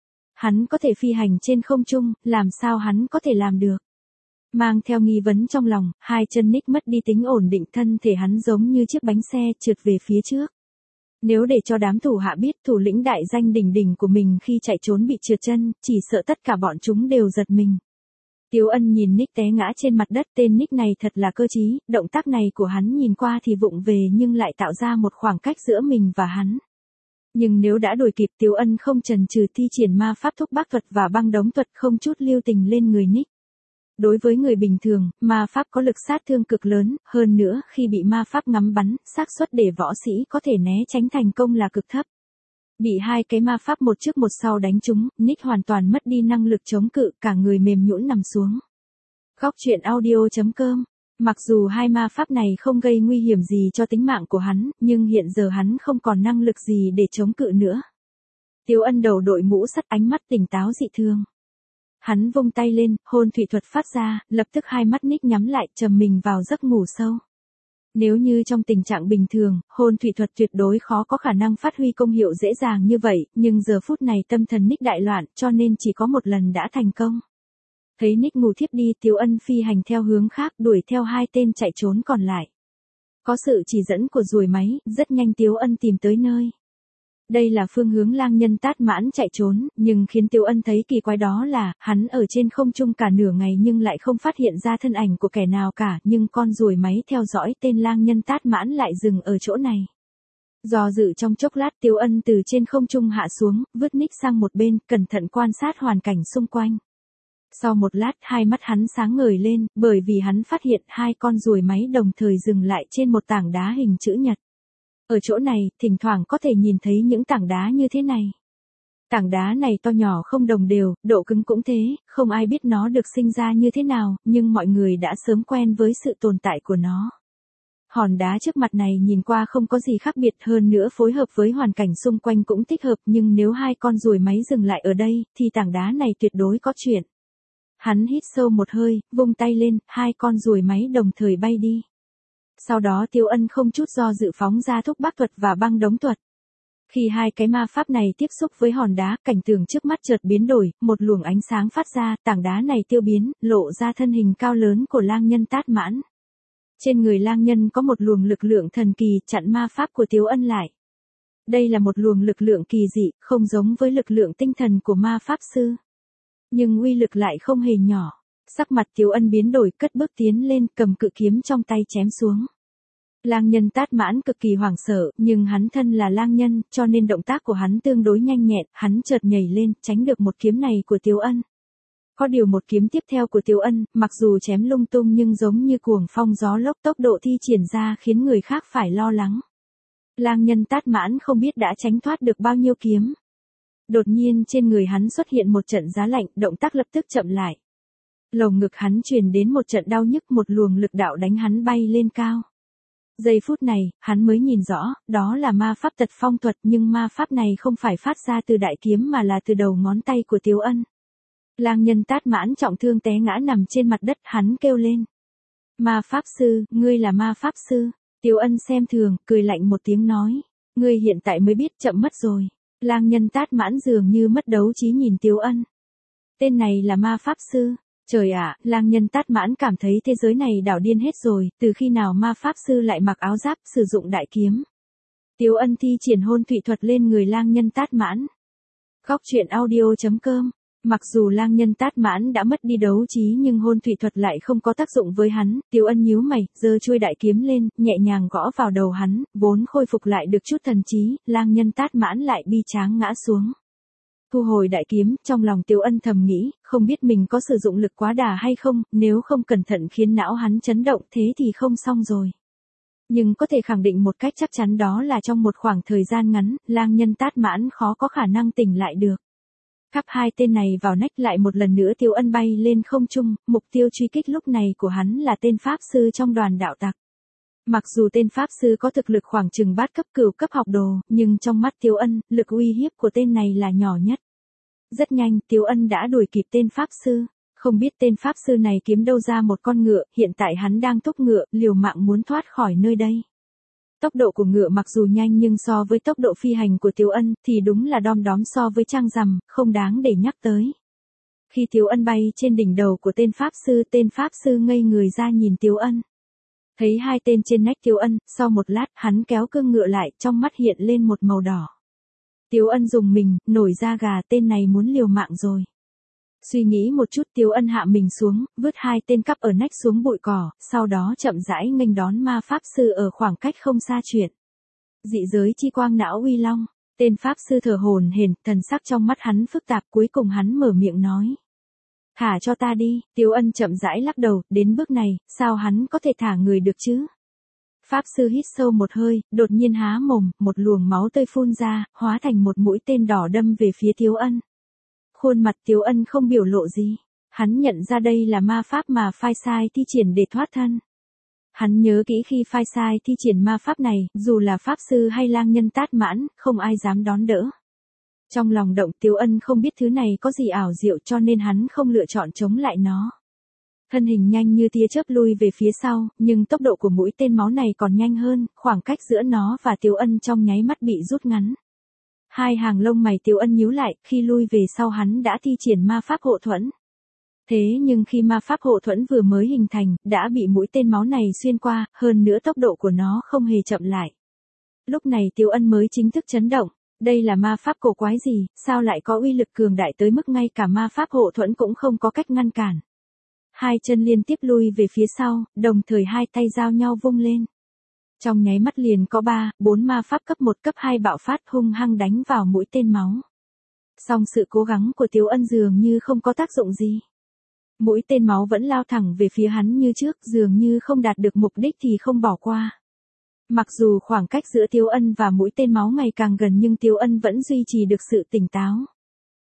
Hắn có thể phi hành trên không trung, làm sao hắn có thể làm được? Mang theo nghi vấn trong lòng, hai chân Nick mất đi tính ổn định, thân thể hắn giống như chiếc bánh xe trượt về phía trước. Nếu để cho đám thủ hạ biết thủ lĩnh đại danh đỉnh đỉnh của mình khi chạy trốn bị trượt chân, chỉ sợ tất cả bọn chúng đều giật mình. Tiếu Ân nhìn Nick té ngã trên mặt đất, tên Nick này thật là cơ trí, động tác này của hắn nhìn qua thì vụng về nhưng lại tạo ra một khoảng cách giữa mình và hắn. Nhưng nếu đã đuổi kịp, Tiếu Ân không chần chừ thi triển ma pháp thúc bác thuật và băng đống thuật không chút lưu tình lên người Nick. Đối với người bình thường, ma pháp có lực sát thương cực lớn, hơn nữa khi bị ma pháp ngắm bắn, xác suất để võ sĩ có thể né tránh thành công là cực thấp. Bị hai cái ma pháp một trước một sau đánh trúng, Nick hoàn toàn mất đi năng lực chống cự, cả người mềm nhũn nằm xuống. Góc truyện audio.com. Mặc dù hai ma pháp này không gây nguy hiểm gì cho tính mạng của hắn, nhưng hiện giờ hắn không còn năng lực gì để chống cự nữa. Tiếu Ân đầu đội mũ sắt, ánh mắt tỉnh táo dị thường. Hắn vung tay lên, hồn thủy thuật phát ra, lập tức hai mắt Nick nhắm lại, trầm mình vào giấc ngủ sâu. Nếu như trong tình trạng bình thường, hồn thủy thuật tuyệt đối khó có khả năng phát huy công hiệu dễ dàng như vậy, nhưng giờ phút này tâm thần Nick đại loạn, cho nên chỉ có một lần đã thành công. Thấy Nick ngủ thiếp đi, Tiếu Ân phi hành theo hướng khác, đuổi theo hai tên chạy trốn còn lại. Có sự chỉ dẫn của ruồi máy, rất nhanh Tiếu Ân tìm tới nơi. Đây là phương hướng lang nhân Tát Mãn chạy trốn, nhưng khiến Tiếu Ân thấy kỳ quái đó là, hắn ở trên không trung cả nửa ngày nhưng lại không phát hiện ra thân ảnh của kẻ nào cả, nhưng con ruồi máy theo dõi tên lang nhân Tát Mãn lại dừng ở chỗ này. Do dự trong chốc lát, Tiếu Ân từ trên không trung hạ xuống, vứt Nick sang một bên, cẩn thận quan sát hoàn cảnh xung quanh. Sau một lát, hai mắt hắn sáng ngời lên, bởi vì hắn phát hiện hai con ruồi máy đồng thời dừng lại trên một tảng đá hình chữ nhật. Ở chỗ này, thỉnh thoảng có thể nhìn thấy những tảng đá như thế này. Tảng đá này to nhỏ không đồng đều, độ cứng cũng thế, không ai biết nó được sinh ra như thế nào, nhưng mọi người đã sớm quen với sự tồn tại của nó. Hòn đá trước mặt này nhìn qua không có gì khác biệt, hơn nữa phối hợp với hoàn cảnh xung quanh cũng thích hợp, nhưng nếu hai con ruồi máy dừng lại ở đây, thì tảng đá này tuyệt đối có chuyện. Hắn hít sâu một hơi, vung tay lên, hai con ruồi máy đồng thời bay đi. Sau đó Tiếu Ân không chút do dự phóng ra thúc bác thuật và băng đống thuật. Khi hai cái ma pháp này tiếp xúc với hòn đá, cảnh tượng trước mắt chợt biến đổi, một luồng ánh sáng phát ra, tảng đá này tiêu biến, lộ ra thân hình cao lớn của lang nhân Tát Mãn. Trên người lang nhân có một luồng lực lượng thần kỳ chặn ma pháp của Tiếu Ân lại. Đây là một luồng lực lượng kỳ dị, không giống với lực lượng tinh thần của ma pháp sư. Nhưng uy lực lại không hề nhỏ. Sắc mặt Tiếu Ân biến đổi, cất bước tiến lên, cầm cự kiếm trong tay chém xuống. Lang nhân Tát Mãn cực kỳ hoảng sợ, nhưng hắn thân là lang nhân, cho nên động tác của hắn tương đối nhanh nhẹn, hắn chợt nhảy lên, tránh được một kiếm này của Tiếu Ân. Có điều một kiếm tiếp theo của Tiếu Ân, mặc dù chém lung tung nhưng giống như cuồng phong gió lốc, tốc độ thi triển ra khiến người khác phải lo lắng. Lang nhân Tát Mãn không biết đã tránh thoát được bao nhiêu kiếm. Đột nhiên trên người hắn xuất hiện một trận giá lạnh, động tác lập tức chậm lại. Lồng ngực hắn truyền đến một trận đau nhức, một luồng lực đạo đánh hắn bay lên cao. Giây phút này, hắn mới nhìn rõ, đó là ma pháp tật phong thuật, nhưng ma pháp này không phải phát ra từ đại kiếm mà là từ đầu ngón tay của Tiếu Ân. Lang nhân Tát Mãn trọng thương té ngã nằm trên mặt đất, hắn kêu lên. Ma pháp sư, ngươi là ma pháp sư. Tiếu Ân xem thường, cười lạnh một tiếng nói. Ngươi hiện tại mới biết, chậm mất rồi. Lang nhân Tát Mãn dường như mất đấu trí nhìn Tiếu Ân. Tên này là ma pháp sư. Trời ạ, lang nhân Tát Mãn cảm thấy thế giới này đảo điên hết rồi, từ khi nào ma pháp sư lại mặc áo giáp, sử dụng đại kiếm. Tiếu Ân thi triển hôn thủy thuật lên người lang nhân Tát Mãn. Góc truyện audio.com. Mặc dù lang nhân Tát Mãn đã mất đi đấu trí nhưng hôn thủy thuật lại không có tác dụng với hắn, Tiếu Ân nhíu mày, giơ chuôi đại kiếm lên, nhẹ nhàng gõ vào đầu hắn, vốn khôi phục lại được chút thần trí, lang nhân Tát Mãn lại bi tráng ngã xuống. Thu hồi đại kiếm, trong lòng Tiếu Ân thầm nghĩ, không biết mình có sử dụng lực quá đà hay không, nếu không cẩn thận khiến não hắn chấn động thế thì không xong rồi. Nhưng có thể khẳng định một cách chắc chắn đó là trong một khoảng thời gian ngắn, lang nhân Tát Mãn khó có khả năng tỉnh lại được. Cắp hai tên này vào nách lại một lần nữa Tiếu Ân bay lên không trung, mục tiêu truy kích lúc này của hắn là tên pháp sư trong đoàn đạo tặc. Mặc dù tên pháp sư có thực lực khoảng chừng bát cấp cửu cấp học đồ, nhưng trong mắt Tiếu Ân, lực uy hiếp của tên này là nhỏ nhất. Rất nhanh, Tiếu Ân đã đuổi kịp tên pháp sư. Không biết tên pháp sư này kiếm đâu ra một con ngựa, hiện tại hắn đang thúc ngựa, liều mạng muốn thoát khỏi nơi đây. Tốc độ của ngựa mặc dù nhanh nhưng so với tốc độ phi hành của Tiếu Ân thì đúng là đom đóm so với trăng rằm, không đáng để nhắc tới. Khi Tiếu Ân bay trên đỉnh đầu của tên pháp sư ngây người ra nhìn Tiếu Ân. Thấy hai tên trên nách Tiếu Ân, sau một lát hắn kéo cương ngựa lại, trong mắt hiện lên một màu đỏ. Tiếu Ân rùng mình, nổi da gà, tên này muốn liều mạng rồi. Suy nghĩ một chút Tiếu Ân hạ mình xuống, vứt hai tên cắp ở nách xuống bụi cỏ, sau đó chậm rãi nghênh đón ma pháp sư ở khoảng cách không xa chuyện. Dị giới chi quang não uy long, tên pháp sư thở hổn hển, thần sắc trong mắt hắn phức tạp, cuối cùng hắn mở miệng nói. Thả cho ta đi, Tiếu Ân chậm rãi lắc đầu, đến bước này, sao hắn có thể thả người được chứ? Pháp sư hít sâu một hơi, đột nhiên há mồm, một luồng máu tươi phun ra, hóa thành một mũi tên đỏ đâm về phía Tiếu Ân. Khuôn mặt Tiếu Ân không biểu lộ gì. Hắn nhận ra đây là ma pháp mà Phai Sai thi triển để thoát thân. Hắn nhớ kỹ khi Phai Sai thi triển ma pháp này, dù là pháp sư hay lang nhân Tát Mãn, không ai dám đón đỡ. Trong lòng động Tiếu Ân không biết thứ này có gì ảo diệu cho nên hắn không lựa chọn chống lại nó. Thân hình nhanh như tia chớp lui về phía sau, nhưng tốc độ của mũi tên máu này còn nhanh hơn, khoảng cách giữa nó và Tiếu Ân trong nháy mắt bị rút ngắn. Hai hàng lông mày Tiếu Ân nhíu lại, khi lui về sau hắn đã thi triển ma pháp hộ thuẫn. Thế nhưng khi ma pháp hộ thuẫn vừa mới hình thành, đã bị mũi tên máu này xuyên qua, hơn nữa tốc độ của nó không hề chậm lại. Lúc này Tiếu Ân mới chính thức chấn động, đây là ma pháp cổ quái gì, sao lại có uy lực cường đại tới mức ngay cả ma pháp hộ thuẫn cũng không có cách ngăn cản. Hai chân liên tiếp lui về phía sau, đồng thời hai tay giao nhau vung lên. Trong nháy mắt liền có 3, 4 ma pháp cấp 1 cấp 2 bạo phát hung hăng đánh vào mũi tên máu. Song sự cố gắng của Tiếu Ân dường như không có tác dụng gì. Mũi tên máu vẫn lao thẳng về phía hắn như trước, dường như không đạt được mục đích thì không bỏ qua. Mặc dù khoảng cách giữa Tiếu Ân và mũi tên máu ngày càng gần nhưng Tiếu Ân vẫn duy trì được sự tỉnh táo.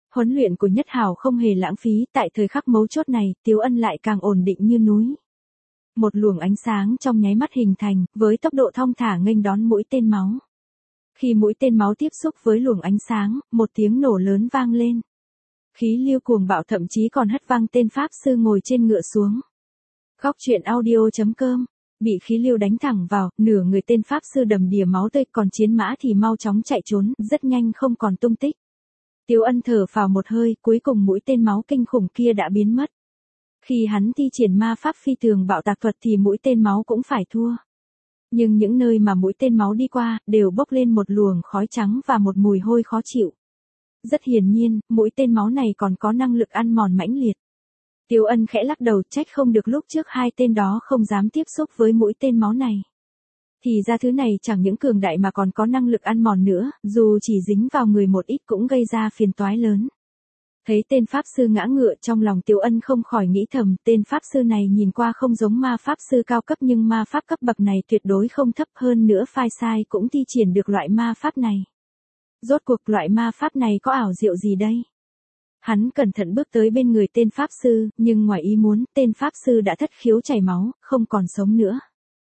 Huấn luyện của Nhất Hào không hề lãng phí, tại thời khắc mấu chốt này, Tiếu Ân lại càng ổn định như núi. Một luồng ánh sáng trong nháy mắt hình thành, với tốc độ thong thả nghênh đón mũi tên máu. Khi mũi tên máu tiếp xúc với luồng ánh sáng, một tiếng nổ lớn vang lên. Khí lưu cuồng bạo thậm chí còn hất văng tên pháp sư ngồi trên ngựa xuống. Góc truyện audio.com. Bị khí lưu đánh thẳng vào, nửa người tên pháp sư đầm đìa máu tươi, còn chiến mã thì mau chóng chạy trốn, rất nhanh không còn tung tích. Tiếu Ân thở phào một hơi, cuối cùng mũi tên máu kinh khủng kia đã biến mất. Khi hắn thi triển ma pháp phi thường bạo tạc thuật thì mũi tên máu cũng phải thua. Nhưng những nơi mà mũi tên máu đi qua, đều bốc lên một luồng khói trắng và một mùi hôi khó chịu. Rất hiển nhiên, mũi tên máu này còn có năng lực ăn mòn mãnh liệt. Tiếu Ân khẽ lắc đầu, trách không được lúc trước hai tên đó không dám tiếp xúc với mũi tên máu này. Thì ra thứ này chẳng những cường đại mà còn có năng lực ăn mòn nữa, dù chỉ dính vào người một ít cũng gây ra phiền toái lớn. Thấy tên pháp sư ngã ngựa, trong lòng Tiếu Ân không khỏi nghĩ thầm, tên pháp sư này nhìn qua không giống ma pháp sư cao cấp nhưng ma pháp cấp bậc này tuyệt đối không thấp, hơn nữa phai sai cũng thi triển được loại ma pháp này. Rốt cuộc loại ma pháp này có ảo diệu gì đây? Hắn cẩn thận bước tới bên người tên pháp sư, nhưng ngoài ý muốn, tên pháp sư đã thất khiếu chảy máu, không còn sống nữa.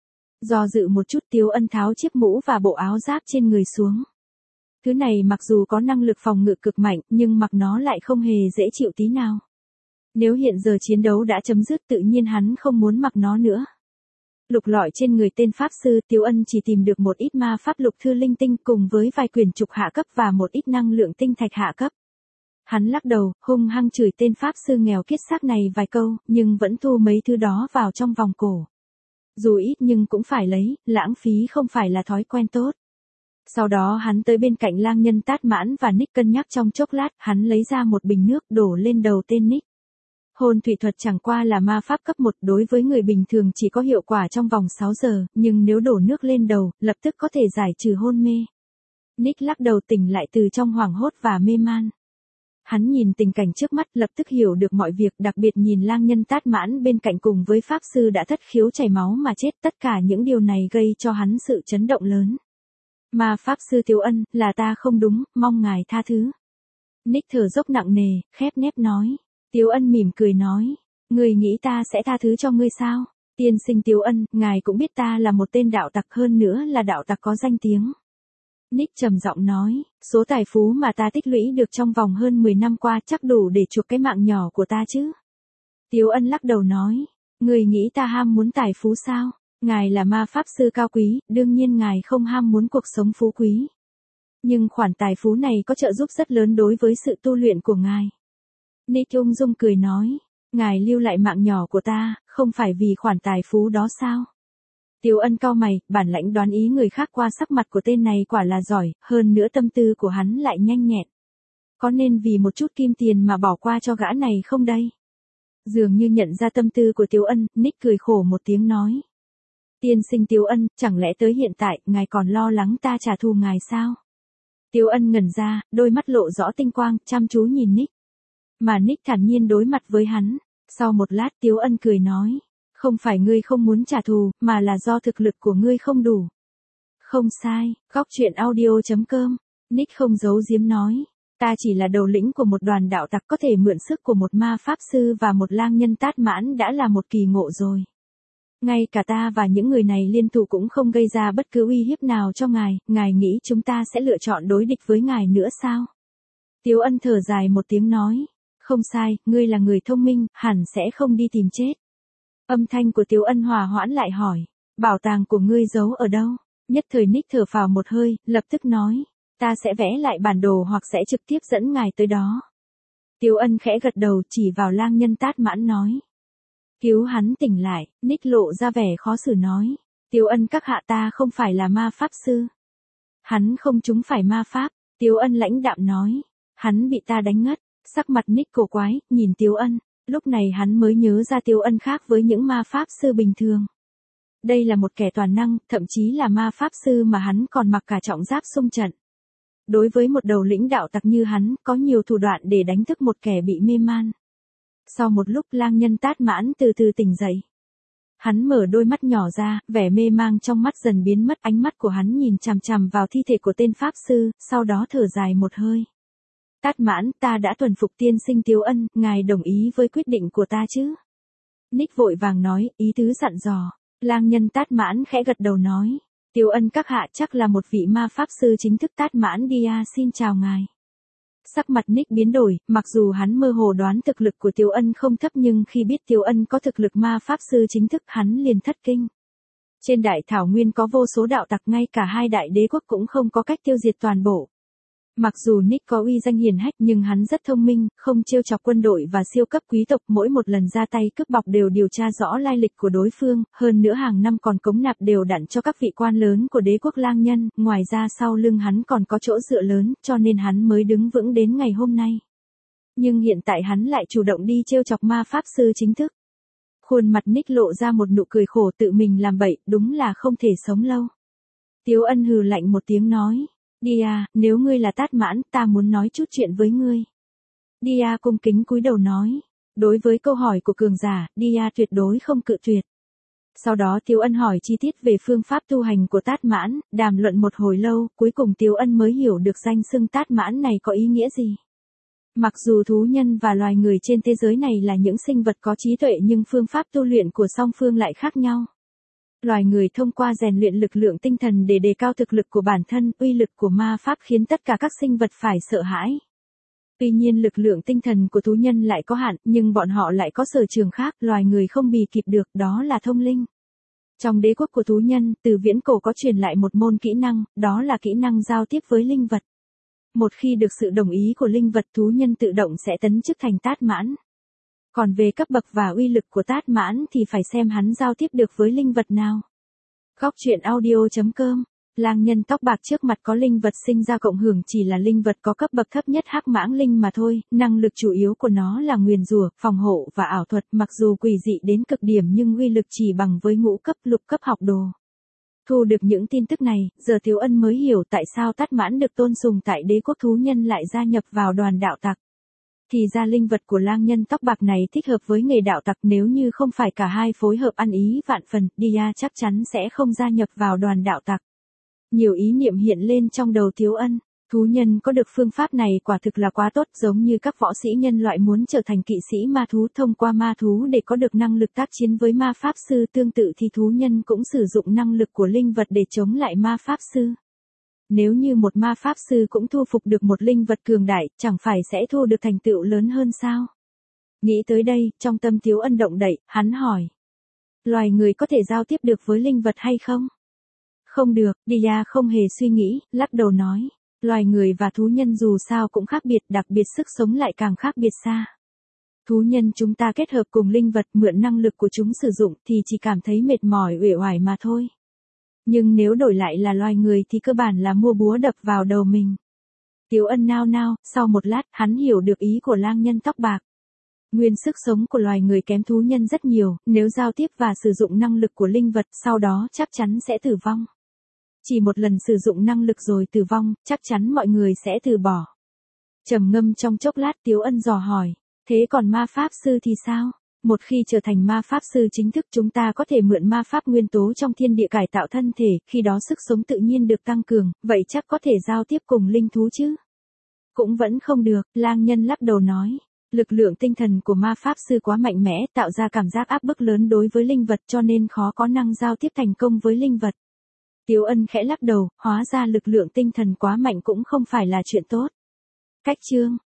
Do dự một chút, Tiếu Ân tháo chiếc mũ và bộ áo giáp trên người xuống. Thứ này mặc dù có năng lực phòng ngự cực mạnh, nhưng mặc nó lại không hề dễ chịu tí nào. Nếu hiện giờ chiến đấu đã chấm dứt, tự nhiên hắn không muốn mặc nó nữa. Lục lọi trên người tên pháp sư, Tiếu Ân chỉ tìm được một ít ma pháp lục thư linh tinh cùng với vài quyển trục hạ cấp và một ít năng lượng tinh thạch hạ cấp. Hắn lắc đầu, hung hăng chửi tên pháp sư nghèo kiết xác này vài câu, nhưng vẫn thu mấy thứ đó vào trong vòng cổ. Dù ít nhưng cũng phải lấy, lãng phí không phải là thói quen tốt. Sau đó hắn tới bên cạnh lang nhân Tát Mãn và Nick, cân nhắc trong chốc lát, hắn lấy ra một bình nước đổ lên đầu tên Nick. Hồn thủy thuật chẳng qua là ma pháp cấp 1, đối với người bình thường chỉ có hiệu quả trong vòng 6 giờ, nhưng nếu đổ nước lên đầu, lập tức có thể giải trừ hôn mê. Nick lắc đầu tỉnh lại từ trong hoảng hốt và mê man. Hắn nhìn tình cảnh trước mắt, lập tức hiểu được mọi việc, đặc biệt nhìn lang nhân Tát Mãn bên cạnh cùng với pháp sư đã thất khiếu chảy máu mà chết, tất cả những điều này gây cho hắn sự chấn động lớn. Ma pháp sư Tiếu Ân, là ta không đúng, mong ngài tha thứ. Nick thở dốc nặng nề, khép nép nói. Tiếu Ân mỉm cười nói, người nghĩ ta sẽ tha thứ cho ngươi sao? Tiên sinh Tiếu Ân, ngài cũng biết ta là một tên đạo tặc, hơn nữa là đạo tặc có danh tiếng. Nick trầm giọng nói, số tài phú mà ta tích lũy được trong vòng hơn 10 năm qua chắc đủ để chuộc cái mạng nhỏ của ta chứ. Tiếu Ân lắc đầu nói, người nghĩ ta ham muốn tài phú sao? Ngài là ma pháp sư cao quý, đương nhiên ngài không ham muốn cuộc sống phú quý. Nhưng khoản tài phú này có trợ giúp rất lớn đối với sự tu luyện của ngài. Nick ung dung cười nói, ngài lưu lại mạng nhỏ của ta, không phải vì khoản tài phú đó sao? Tiếu Ân cau mày, bản lãnh đoán ý người khác qua sắc mặt của tên này quả là giỏi, hơn nữa tâm tư của hắn lại nhanh nhẹn. Có nên vì một chút kim tiền mà bỏ qua cho gã này không đây? Dường như nhận ra tâm tư của Tiếu Ân, Nick cười khổ một tiếng nói. Tiên sinh Tiếu Ân, chẳng lẽ tới hiện tại, ngài còn lo lắng ta trả thù ngài sao? Tiếu Ân ngẩn ra, đôi mắt lộ rõ tinh quang, chăm chú nhìn Nick. Mà Nick thản nhiên đối mặt với hắn. Sau một lát Tiếu Ân cười nói. Không phải ngươi không muốn trả thù, mà là do thực lực của ngươi không đủ. Không sai, góc truyện audio.com. Nick không giấu giếm nói. Ta chỉ là đầu lĩnh của một đoàn đạo tặc, có thể mượn sức của một ma pháp sư và một lang nhân Tát Mãn đã là một kỳ ngộ rồi. Ngay cả ta và những người này liên thủ cũng không gây ra bất cứ uy hiếp nào cho ngài, ngài nghĩ chúng ta sẽ lựa chọn đối địch với ngài nữa sao? Tiếu Ân thở dài một tiếng nói. Không sai, ngươi là người thông minh, hẳn sẽ không đi tìm chết. Âm thanh của Tiếu Ân hòa hoãn lại hỏi. Bảo tàng của ngươi giấu ở đâu? Nhất thời Nick thở phào một hơi, lập tức nói. Ta sẽ vẽ lại bản đồ hoặc sẽ trực tiếp dẫn ngài tới đó. Tiếu Ân khẽ gật đầu, chỉ vào lang nhân Tát Mãn nói. Cứu hắn tỉnh lại, Nick lộ ra vẻ khó xử nói. Tiếu Ân các hạ, ta không phải là ma pháp sư. Hắn không trúng phải ma pháp, Tiếu Ân lãnh đạm nói. Hắn bị ta đánh ngất, sắc mặt Nick cổ quái, nhìn Tiếu Ân. Lúc này hắn mới nhớ ra Tiếu Ân khác với những ma pháp sư bình thường. Đây là một kẻ toàn năng, thậm chí là ma pháp sư mà hắn còn mặc cả trọng giáp xung trận. Đối với một đầu lĩnh đạo tặc như hắn, có nhiều thủ đoạn để đánh thức một kẻ bị mê man. Sau một lúc lang nhân Tát Mãn từ từ tỉnh dậy. Hắn mở đôi mắt nhỏ ra, vẻ mê mang trong mắt dần biến mất, ánh mắt của hắn nhìn chằm chằm vào thi thể của tên pháp sư, sau đó thở dài một hơi. Tát Mãn, ta đã thuần phục tiên sinh Tiếu Ân, ngài đồng ý với quyết định của ta chứ? Nick vội vàng nói, ý tứ dặn dò. Lang nhân Tát Mãn khẽ gật đầu nói. Tiếu Ân các hạ chắc là một vị ma pháp sư chính thức. Tát Mãn Dia xin chào ngài. Sắc mặt Nick biến đổi, mặc dù hắn mơ hồ đoán thực lực của Tiếu Ân không thấp nhưng khi biết Tiếu Ân có thực lực ma pháp sư chính thức hắn liền thất kinh. Trên đại thảo nguyên có vô số đạo tặc, ngay cả hai đại đế quốc cũng không có cách tiêu diệt toàn bộ. Mặc dù Nick có uy danh hiển hách nhưng hắn rất thông minh, không trêu chọc quân đội và siêu cấp quý tộc, mỗi một lần ra tay cướp bóc đều điều tra rõ lai lịch của đối phương, hơn nữa hàng năm còn cống nạp đều đặn cho các vị quan lớn của đế quốc lang nhân, ngoài ra sau lưng hắn còn có chỗ dựa lớn, cho nên hắn mới đứng vững đến ngày hôm nay. Nhưng hiện tại hắn lại chủ động đi trêu chọc ma pháp sư chính thức. Khuôn mặt Nick lộ ra một nụ cười khổ, tự mình làm bậy, đúng là không thể sống lâu. Tiếu Ân hừ lạnh một tiếng nói. Dia, nếu ngươi là Tát Mãn, ta muốn nói chút chuyện với ngươi. Dia cung kính cúi đầu nói. Đối với câu hỏi của cường giả, Dia tuyệt đối không cự tuyệt. Sau đó Tiếu Ân hỏi chi tiết về phương pháp tu hành của Tát Mãn, đàm luận một hồi lâu, cuối cùng Tiếu Ân mới hiểu được danh xưng Tát Mãn này có ý nghĩa gì. Mặc dù thú nhân và loài người trên thế giới này là những sinh vật có trí tuệ nhưng phương pháp tu luyện của song phương lại khác nhau. Loài người thông qua rèn luyện lực lượng tinh thần để đề cao thực lực của bản thân, uy lực của ma pháp khiến tất cả các sinh vật phải sợ hãi. Tuy nhiên lực lượng tinh thần của thú nhân lại có hạn, nhưng bọn họ lại có sở trường khác, loài người không bì kịp được, đó là thông linh. Trong đế quốc của thú nhân, từ viễn cổ có truyền lại một môn kỹ năng, đó là kỹ năng giao tiếp với linh vật. Một khi được sự đồng ý của linh vật, thú nhân tự động sẽ tấn chức thành Tát Mãn. Còn về cấp bậc và uy lực của Tát Mãn thì phải xem hắn giao tiếp được với linh vật nào. Góc truyện audio.com. Lang nhân tóc bạc trước mặt có linh vật sinh ra cộng hưởng chỉ là linh vật có cấp bậc thấp nhất hắc mãng linh mà thôi, năng lực chủ yếu của nó là nguyền rủa, phòng hộ và ảo thuật, mặc dù quỷ dị đến cực điểm nhưng uy lực chỉ bằng với ngũ cấp lục cấp học đồ. Thu được những tin tức này, giờ Tiếu Ân mới hiểu tại sao Tát Mãn được tôn sùng tại đế quốc thú nhân lại gia nhập vào đoàn đạo tặc. Thì ra linh vật của lang nhân tóc bạc này thích hợp với nghề đạo tặc, nếu như không phải cả hai phối hợp ăn ý vạn phần, Dia chắc chắn sẽ không gia nhập vào đoàn đạo tặc. Nhiều ý niệm hiện lên trong đầu Tiếu Ân, thú nhân có được phương pháp này quả thực là quá tốt, giống như các võ sĩ nhân loại muốn trở thành kỵ sĩ ma thú thông qua ma thú để có được năng lực tác chiến với ma pháp sư, tương tự thì thú nhân cũng sử dụng năng lực của linh vật để chống lại ma pháp sư. Nếu như một ma pháp sư cũng thu phục được một linh vật cường đại, chẳng phải sẽ thu được thành tựu lớn hơn sao? Nghĩ tới đây, trong tâm Tiếu Ân động đậy, hắn hỏi. Loài người có thể giao tiếp được với linh vật hay không? Không được, Dia không hề suy nghĩ, lắc đầu nói. Loài người và thú nhân dù sao cũng khác biệt, đặc biệt sức sống lại càng khác biệt xa. Thú nhân chúng ta kết hợp cùng linh vật, mượn năng lực của chúng sử dụng thì chỉ cảm thấy mệt mỏi uể oải mà thôi. Nhưng nếu đổi lại là loài người thì cơ bản là mua búa đập vào đầu mình. Tiếu Ân nao nao, sau một lát, hắn hiểu được ý của lang nhân tóc bạc. Nguyên sức sống của loài người kém thú nhân rất nhiều, nếu giao tiếp và sử dụng năng lực của linh vật, sau đó chắc chắn sẽ tử vong. Chỉ một lần sử dụng năng lực rồi tử vong, chắc chắn mọi người sẽ từ bỏ. Trầm ngâm trong chốc lát, Tiếu Ân dò hỏi, thế còn ma pháp sư thì sao? Một khi trở thành ma pháp sư chính thức chúng ta có thể mượn ma pháp nguyên tố trong thiên địa cải tạo thân thể, khi đó sức sống tự nhiên được tăng cường, vậy chắc có thể giao tiếp cùng linh thú chứ? Cũng vẫn không được, lang nhân lắc đầu nói. Lực lượng tinh thần của ma pháp sư quá mạnh mẽ, tạo ra cảm giác áp bức lớn đối với linh vật cho nên khó có năng giao tiếp thành công với linh vật. Tiếu Ân khẽ lắc đầu, hóa ra lực lượng tinh thần quá mạnh cũng không phải là chuyện tốt. Cách chương